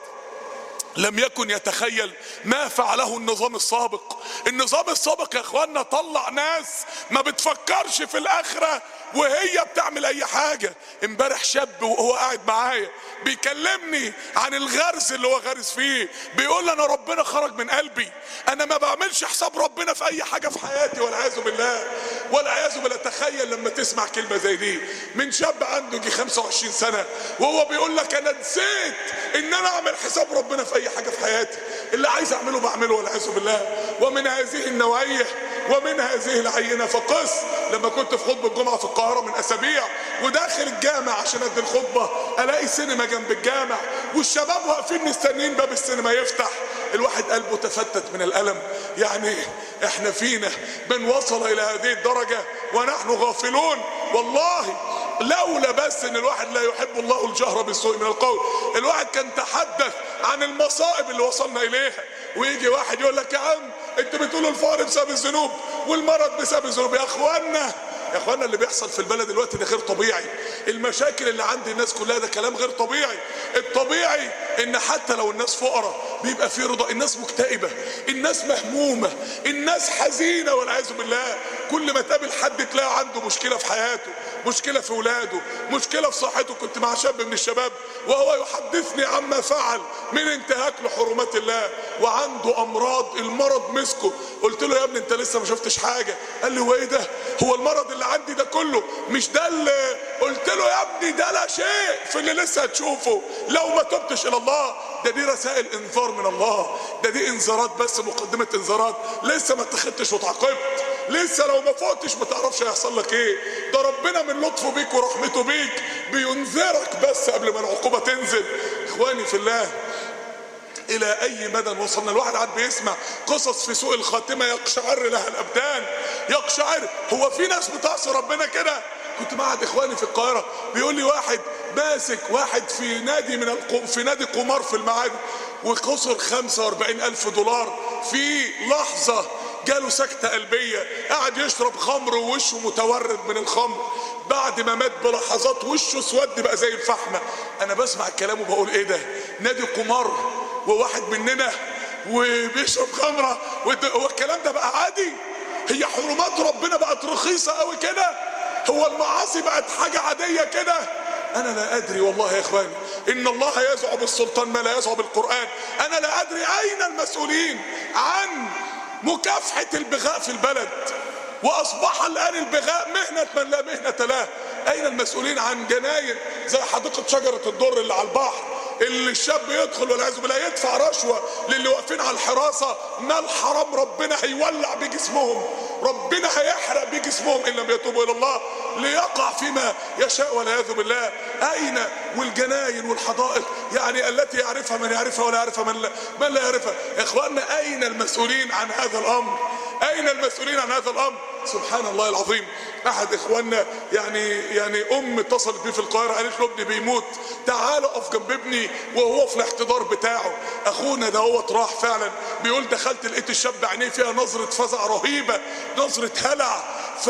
لم يكن يتخيل ما فعله النظام السابق. النظام السابق يا اخوانا طلع ناس ما بتفكرش في الاخرة وهي بتعمل اي حاجة. امبارح شاب وهو قاعد معايا بيكلمني عن الغرز اللي هو غارز فيه، بيقول انا ربنا خرج من قلبي، انا ما بعملش حساب ربنا في اي حاجة في حياتي، والعياذ بالله والعياذ بالله. تخيل لما تسمع كلمة زي دي من شاب عنده يجي 25 سنة وهو بيقول لك انا نسيت ان انا اعمل حساب ربنا في اي حاجة في حياتي، اللي عايز اعمله بعمله، والعياذ بالله. ومن هذه النوعية ومن هذه العينة فقس، لما كنت في خطبة الجمعة في القاهرة من اسابيع وداخل الجامع عشان ادي الخطبة، الاقي سينما جنب الجامع والشباب واقفين مستنيين باب السينما يفتح. الواحد قلبه تفتت من الألم. يعني احنا فينا من وصل الى هذه الدرجة ونحن غافلون. والله لولا بس ان الواحد لا يحب الله الجهر بالسوء من القول، الواحد كان تحدث عن المصائب اللي وصلنا اليها. ويجي واحد يقول لك يا عم انت بتقولوا الفقر بسبب الذنوب والمرض بسبب الذنوب. يا اخوانا اللي بيحصل في البلد دلوقتي ده غير طبيعي. المشاكل اللي عند الناس كلها ده كلام غير طبيعي. الطبيعي ان حتى لو الناس فقراء بيبقى في رضا، الناس مكتئبة، الناس مهمومة، الناس حزينة والعياذ بالله. كل ما تقابل حد تلاقي عنده مشكلة في حياته، مشكلة في ولاده، مشكلة في صحته. كنت مع شاب من الشباب وهو يحدثني عما فعل من انتهاك لحرمات الله وعنده امراض، المرض مسكه. قلت له يا ابني انت لسه ما شفتش حاجة. قال لي هو ايه ده؟ هو المرض اللي عندي ده كله مش ده اللي؟ قلت له يا ابني ده لا شيء في اللي لسه هتشوفه لو ما تبتش الى الله. دي رسائل انذار من الله، دي انذارات بس، مقدمة انذارات. لسه ما اتخذتش واتعاقبت، لسه لو ما فوقتش ما تعرفش هيحصل لك ايه. ده ربنا من لطفه بيك ورحمته بيك بينذرك بس قبل ما العقوبة تنزل. اخواني في الله، الى اي مدى وصلنا؟ الواحد قاعد بيسمع قصص في سوء الخاتمة يقشعر لها الابدان، يقشعر. هو في ناس بتعصي ربنا كده؟ كنت معهد اخواني في القاهرة بيقول لي واحد ماسك واحد في نادي قمار في المعادي وخسر 45,000 دولار في لحظة. جاله سكتة قلبية، قاعد يشرب خمر ووشه متورد من الخمر. بعد ما مات بلحظات وشه اسود بقى زي الفحمة. انا بسمع الكلام وبقول ايه ده؟ نادي قمار وواحد مننا وبيشرب خمرة؟ هو الكلام ده بقى عادي؟ هي حرمات ربنا بقت رخيصة قوي كده؟ هو المعاصي بقت حاجة عادية كده؟ انا لا ادري والله يا اخواني. ان الله يزع بالسلطان ما لا يزع بالقرآن. انا لا ادري اين المسؤولين عن مكافحة البغاء في البلد؟ واصبح الان البغاء مهنة من لا مهنة له. اين المسؤولين عن جناين زي حديقة شجرة الدر اللي على البحر، اللي الشاب يدخل والعياذ بالله يدفع رشوة للي واقفين على الحراسة؟ مال حرام ربنا هيولع بجسمهم، ربنا هيحرق بجسمهم ان لم يتوبوا الى الله ليقع فيما يشاء والعياذ بالله. اين؟ والجناين والحدائق يعني التي يعرفها من يعرفها ولا يعرفها من لا يعرفها. يا اخواننا اين المسؤولين عن هذا الامر؟ اين المسؤولين عن هذا الامر؟ سبحان الله العظيم. احد اخواننا يعني ام اتصلت بيه في القاهره قالت له ابني بيموت، تعال اقف جنب ابني وهو في الاحتضار بتاعه. اخونا ده هو راح فعلا، بيقول دخلت لقيت الشاب عينيه فيها نظره فزع رهيبه، نظره هلع.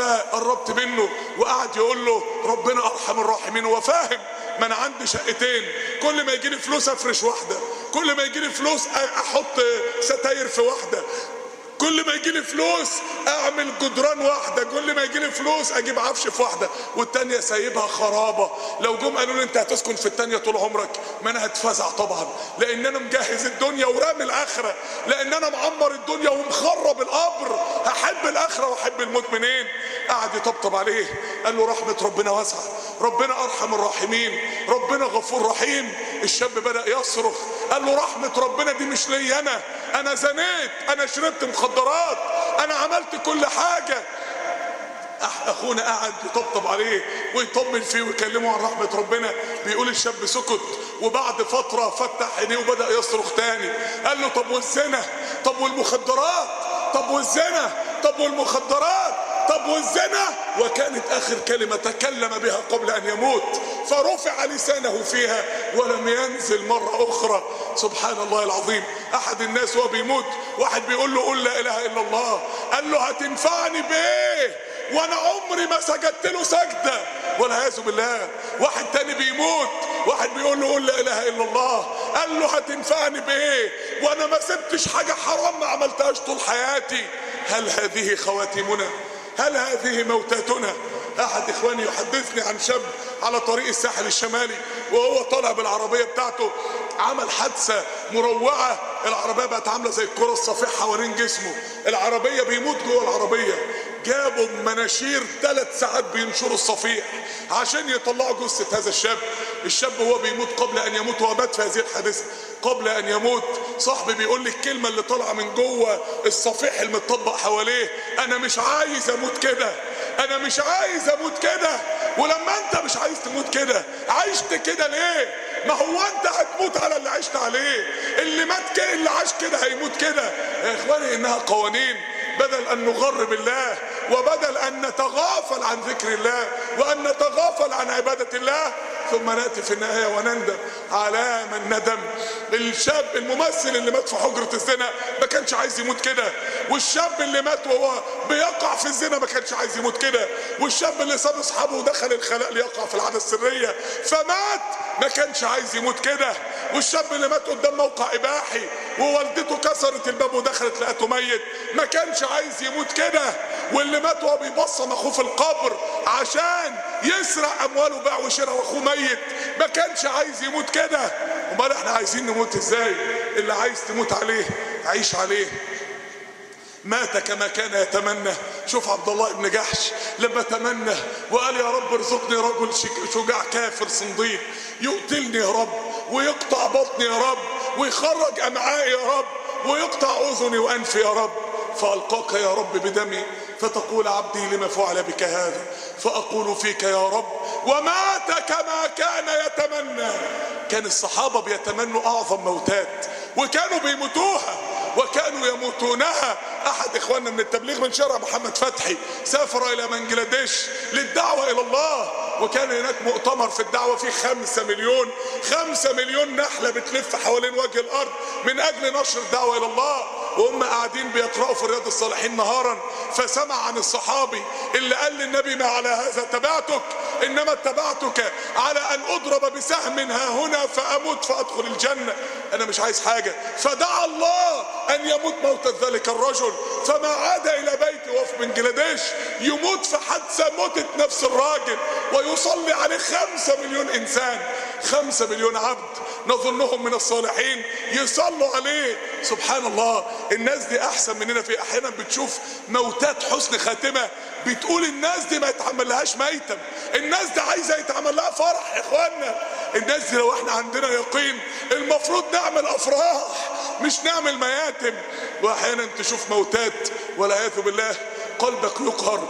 فقربت منه وقعد يقول له ربنا ارحم الراحمين. هو فاهم، ما انا عندي شقتين، كل ما يجي لي فلوس افرش واحده، كل ما يجي لي فلوس احط ستاير في واحده، كل ما يجي لي فلوس اعمل جدران واحده، كل ما يجي لي فلوس اجيب عفش في واحده، والتانيه سايبها خرابه. لو جم قالوا لي انت هتسكن في التانيه طول عمرك، ما انا هتفزع طبعا، لان انا مجهز الدنيا ورامي الاخره، لان انا معمر الدنيا ومخرب القبر. هحب الاخره واحب الموت منين؟ قعد يطبطب عليه، قال له رحمه ربنا واسعه، ربنا ارحم الراحمين، ربنا غفور رحيم. الشاب بدأ يصرخ، قال له رحمه ربنا دي مش لي انا زنيت، انا شربت مخدرات، انا عملت كل حاجه. اخونا قعد يطبطب عليه ويطمن فيه ويكلمه عن رحمه ربنا. بيقول الشاب سكت، وبعد فتره فتح عينيه وبدا يصرخ تاني. قال له طب والزنا؟ طب والمخدرات؟ طب والزنا؟ طب والمخدرات؟ طب والزنا؟ وكانت اخر كلمه تكلم بها قبل ان يموت، فرفع لسانه فيها ولم ينزل مره اخرى. سبحان الله العظيم. احد الناس وهو بيموت واحد بيقول له قل لا اله الا الله، قال له هتنفعني بايه وانا عمري ما سجدت له سجده والعياذ بالله. واحد تاني بيموت، واحد بيقول له قل لا اله الا الله، قال له هتنفعني بايه وانا ما سبتش حاجه حرام ما عملتهاش طول حياتي. هل هذه خواتمنا؟ هل هذه موتاتنا؟ احد اخواني يحدثني عن شاب على طريق الساحل الشمالي وهو طالع بالعربيه بتاعته عمل حادثه مروعه. العربيه بقت عامله زي الكره الصفيح حوالين جسمه، العربيه بيموت جوه العربيه. جابوا مناشير 3 ساعات بينشروا الصفيح عشان يطلعوا جثه هذا الشاب. الشاب هو بيموت قبل ان يموت، هو مات في هذه الحادثه قبل ان يموت. صاحبي بيقول لي الكلمه اللي طالعه من جوه الصفيح المتطبق حواليه، انا مش عايز اموت كده، انا مش عايز اموت كده. ولما انت مش عايز تموت كده عشت كده ليه؟ ما هو انت هتموت على اللي عشت عليه، اللي مات كده اللي عاش كده هيموت كده. يا اخواني انها قوانين بدل ان نغر بالله وبدل ان نتغافل عن ذكر الله وان نتغافل عن عبادة الله، ثم نأتي في النهاية وندم على من ندم. الشاب الممثل اللي مات في حجرة الزنا ما كانش عايز يموت كده، والشاب اللي مات وهو بيقع في الزنا ما كانش عايز يموت كده، والشاب اللي ساب اصحابه ودخل الخلاء ليقع في العادة السرية فمات ما كانش عايز يموت كده، والشاب اللي مات قدام موقع اباحي ووالدته كسرت الباب ودخلت لقته ميت ما كانش عايز يموت كده، واللي مات وهو بيبصم اخوه في القبر عشان يسرق امواله باع وشراء واخوه ميت ما كانش عايز يموت كده. امال احنا عايزين نموت ازاي؟ اللي عايز تموت عليه عيش عليه. مات كما كان يتمنى. شوف عبد الله بن جحش لما تمنى وقال يا رب ارزقني رجل شجاع كافر صنديق يقتلني يا رب ويقطع بطني يا رب ويخرج امعائي يا رب ويقطع اذني وانفي يا رب، فالقاك يا رب بدمي فتقول عبدي لما فعل بك هذا، فاقول فيك يا رب ومات كما كان يتمنى. كان الصحابة بيتمنوا اعظم موتات وكانوا بيموتوها وكانوا يموتونها. احد اخواننا من التبليغ من شارع محمد فتحي سافر الى بنجلاديش للدعوة الى الله، وكان هناك مؤتمر في الدعوة فيه 5 مليون نحلة بتلف حوالين وجه الارض من اجل نشر الدعوة الى الله، وهم قاعدين بيقرأوا في رياض الصالحين نهارا فسمع عن الصحابي اللي قال للنبي ما على هذا تبعتك انما اتبعتك على ان اضرب بسهم ها هنا فاموت فادخل الجنة، انا مش عايز حاجة. فدعا الله ان يموت موتة ذلك الرجل فما عاد الى بيته وفي بنجلاديش يموت في حادثة موتت نفس الراجل ويصلي عليه 5 مليون انسان، 5 مليون عبد نظنهم من الصالحين يصلوا عليه. سبحان الله، الناس دي احسن مننا. في احيانا بتشوف موتات حسن خاتمة بتقول الناس دي ما يتعمل لهاش ميتم، الناس دي عايزة يتعمل لها فرح. يا اخوانا الناس دي لو احنا عندنا يقين المفروض نعمل افراح مش نعمل مياتم. واحيانا تشوف موتات والعياذ بالله قلبك يقهر.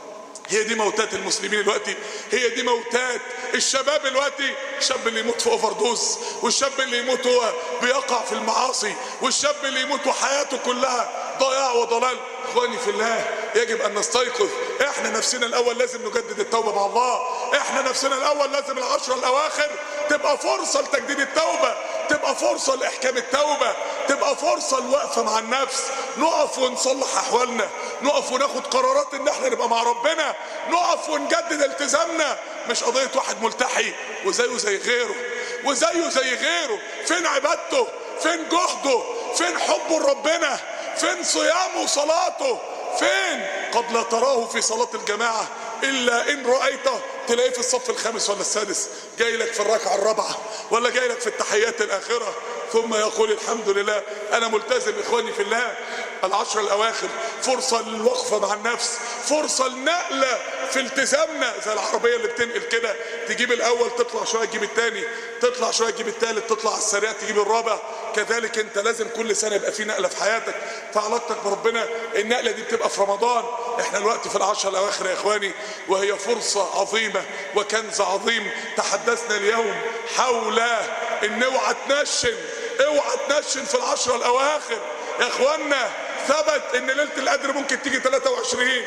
هي دي موتات المسلمين دلوقتي، هي دي موتات الشباب دلوقتي. الشاب اللي يموت في اوفر دوز، والشاب اللي يموت هو بيقع في المعاصي، والشاب اللي يموت وحياته كلها ضياع وضلال. اخواني في الله يجب ان نستيقظ. احنا نفسنا الاول لازم نجدد التوبة مع الله، احنا نفسنا الاول لازم العشرة الاواخر تبقى فرصة لتجديد التوبة، تبقى فرصة لاحكام التوبة، تبقى فرصة الوقفة مع النفس، نقف ونصلح احوالنا، نقف وناخد قرارات ان احنا نبقى مع ربنا، نقف ونجدد التزامنا. مش قضية واحد ملتحي وزيه زي غيره وزيه زي غيره. فين عبادته؟ فين جهده؟ فين حبه لربنا؟ فين صيامه وصلاته؟ فين؟ قد لا تراه في صلاة الجماعة إلا إن رأيته تلاقيه في الصف الخامس ولا السادس، جاي لك في الركعة الرابعة ولا جاي لك في التحيات الآخرة، ثم يقول الحمد لله أنا ملتزم. إخواني في الله العشر الأواخر فرصة للوقفة مع النفس، فرصة لنقلة في التزامنا، زي العربية اللي بتنقل كده، تجيب الأول تطلع شوية تجيب التاني، تطلع شوية تجيب التالت، تطلع على السريع تجيب الرابع. كذلك أنت لازم كل سنة يبقى في نقلة في حياتك في علاقتك بربنا. النقلة دي بتبقى في رمضان. احنا الوقت في العشر الأواخر يا إخواني، وهي فرصة عظيمة وكنز عظيم. تحدثنا اليوم حول إن اوعى تنشن، اوعى تنشن في العشر الأواخر يا إخوانا. ثبت ان ليلة القدر ممكن تيجي 23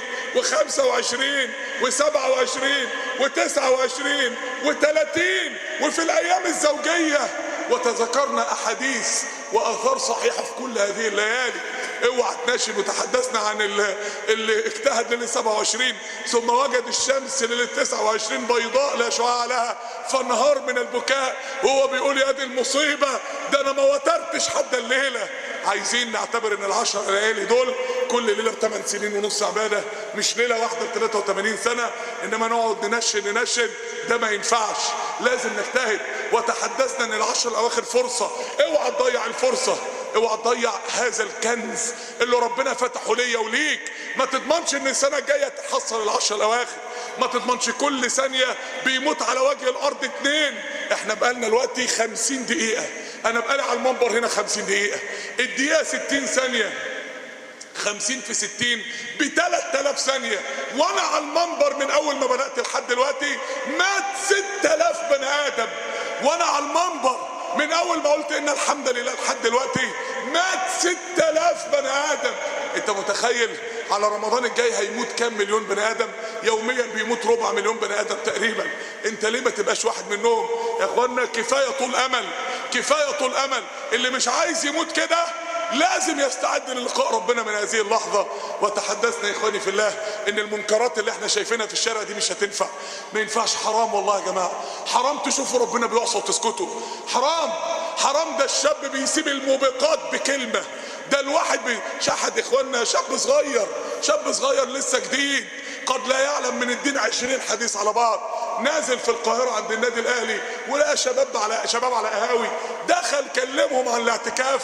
و25 و27 و29 و30 وفي الايام الزوجية، وتذكرنا احاديث واثار صحيحة في كل هذه الليالي. اوعى تناشد. وتحدثنا عن اللي اجتهد ليلة 27 ثم وجد الشمس ليلة 29 بيضاء لا شعاع لها فانهار من البكاء وهو بيقول يا دي المصيبة، ده انا ما وترتش حتى الليلة. عايزين نعتبر ان العشر ليالي دول كل ليلة ب8 سنين ونص عبادة، مش ليلة واحدة ب83 سنة، انما نقعد ننشن. ده ما ينفعش، لازم نجتهد. وتحدثنا ان العشر الاواخر فرصة، اوعى تضيع الفرصة، اوعى تضيع هذا الكنز اللي ربنا فتحه ليا وليك. ما تضمنش ان السنة الجاية تحصل العشر الاواخر، ما تضمنش كل ثانية بيموت على وجه الارض 2. احنا بقالنا دلوقتي 50 دقيقة، انا بقالي على المنبر هنا 50 دقيقة، الدقيقة 60 ثانية، 50 في 60 ب3000 ثانية، وانا على المنبر من اول ما بدأت لحد دلوقتي مات 6000 بني ادم. وانا على المنبر من اول ما قلت ان الحمد لله لحد دلوقتي مات 6000 بني ادم. انت متخيل على رمضان الجاي هيموت كام مليون بني ادم؟ يوميا بيموت 4 مليون بني ادم تقريبا. انت ليه ما تبقاش واحد منهم يا اخوانا؟ كفايه طول امل، كفايه طول امل. اللي مش عايز يموت كده لازم يستعد للقاء ربنا من هذه اللحظة. وتحدثنا يا اخواني في الله ان المنكرات اللي احنا شايفينها في الشارع دي مش هتنفع، ما ينفعش. حرام والله يا جماعة، حرام تشوفوا ربنا بيعصى وتسكتوا. حرام، حرام. ده الشاب بيسيب الموبقات بكلمة، ده الواحد شحد اخواننا، شاب صغير، شاب صغير لسه جديد قد لا يعلم من الدين 20 حديث على بعض، نازل في القاهرة عند النادي الاهلي ولقى شباب على قهاوي، دخل كلمهم عن الاعتكاف.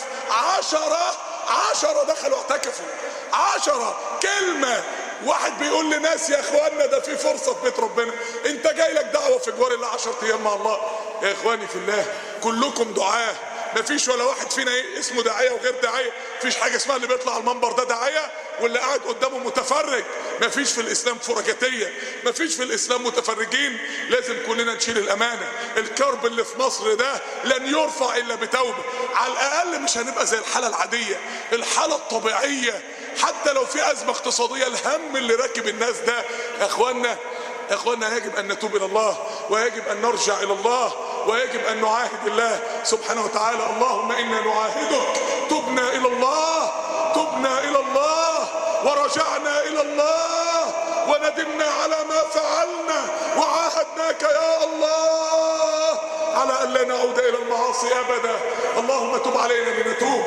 10 دخلوا اعتكفوا، 10 كلمة. واحد بيقول لناس يا اخواننا ده في فرصة في بيت ربنا، انت جاي لك دعوة في جوار الله 10 ايام مع الله. يا اخواني في الله كلكم دعاة، مفيش ولا واحد فينا اسمه داعية وغير داعية، مفيش حاجة اسمها اللي بيطلع على المنبر ده داعية واللي قاعد قدامه متفرج. مفيش في الاسلام فرجتية، مفيش في الاسلام متفرجين. لازم كلنا نشيل الامانة. الكرب اللي في مصر ده لن يرفع الا بتوبة. على الاقل مش هنبقى زي الحالة العادية، الحالة الطبيعية. حتى لو في ازمة اقتصادية، الهم اللي راكب الناس ده يا اخوانا، يا اخوانا يجب ان نتوب الى الله، ويجب ان نرجع الى الله، ويجب ان نعاهد الله سبحانه وتعالى. اللهم انا نعاهدك، تبنا الى الله، تبنا الى الله، ورجعنا الى الله، وندمنا على ما فعلنا، وعاهدناك يا الله على ان لا نعود الى المعاصي ابدا. اللهم تب علينا لنتوب،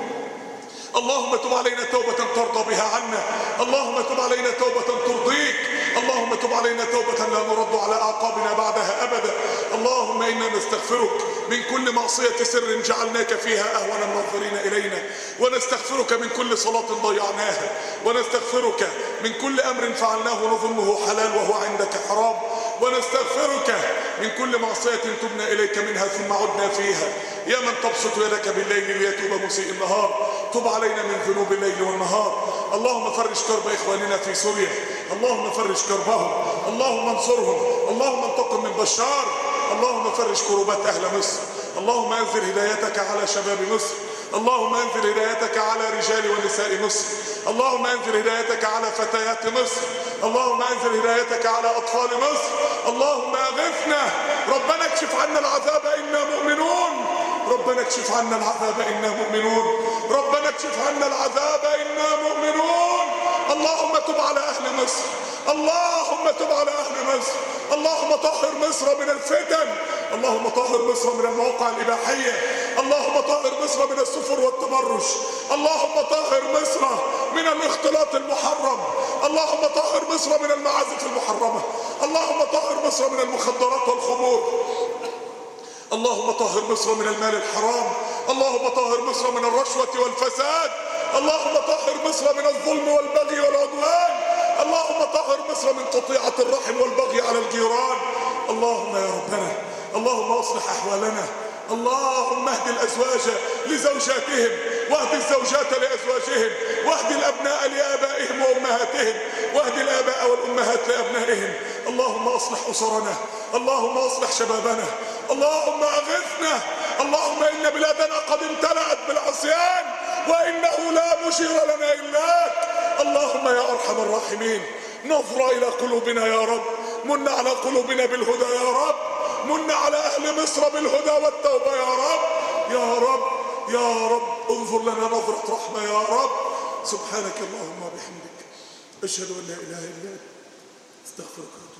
اللهم تب علينا توبة ترضى بها عنا، اللهم تب علينا توبة ترضيك، اللهم تب علينا توبة لا نرد على أعقابنا بعدها أبدا. اللهم إنا نستغفرك من كل معصية سر جعلناك فيها أهون الناظرين إلينا، ونستغفرك من كل صلاة ضيعناها، ونستغفرك من كل أمر فعلناه نظنه حلال وهو عندك حرام، ونستغفرك من كل معصية تبنا إليك منها ثم عدنا فيها. يا من تبسط يدك بالليل ليتوب مسيء النهار، تب علينا من ذنوب الليل والنهار. اللهم فرج كرب إخواننا في سوريا، اللهم فرج كربهم، اللهم انصرهم، اللهم انتقم من بشار، اللهم فرج كروبات أهل مصر. اللهم أنزل هدايتك على شباب مصر، اللهم انزل هدايتك على رجال ونساء مصر، اللهم انزل هدايتك على فتيات مصر، اللهم انزل هدايتك على أطفال مصر. اللهم أغثنا، ربنا اكشف عنا العذاب إنا مؤمنون، ربنا اكشف عنا العذاب إنا مؤمنون، ربنا اكشف عنا العذاب إنا مؤمنون. اللهم تب على أهل مصر، اللهم تب على أهل مصر، اللهم طهر مصر من الفتن، اللهم طهر مصر من المواقع الإباحية، اللهم طهر مصر من السفر والتبرج، اللهم طهر مصر من الاختلاط المحرم، اللهم طهر مصر من المعازف المحرمة، اللهم طهر مصر من المخدرات والخمور، اللهم طهر مصر من المال الحرام، اللهم طهر مصر من الرشوة والفساد، اللهم طهر مصر من الظلم والبغي والعدوان، اللهم طهر مصر من قطيعة الرحم والبغي على الجيران. اللهم يا ربنا، اللهم اصلح احوالنا، اللهم اهد الازواج لزوجاتهم، واهد الزوجات لازواجهم، واهد الابناء لابائهم وامهاتهم، واهد الاباء والامهات لابنائهم. اللهم اصلح اسرنا، اللهم اصلح شبابنا، اللهم اغثنا. اللهم ان بلادنا قد امتلأت بالعصيان، وانه لا مشير لنا الاك. اللهم يا ارحم الراحمين، نظر الى قلوبنا يا رب، من على قلوبنا بالهدى يا رب، من على اهل مصر بالهدى والتوبة يا رب، يا رب يا رب، انظر لنا نظرة رحمة يا رب. سبحانك اللهم وبحمدك، اشهد ان لا اله الا انت، استغفرك.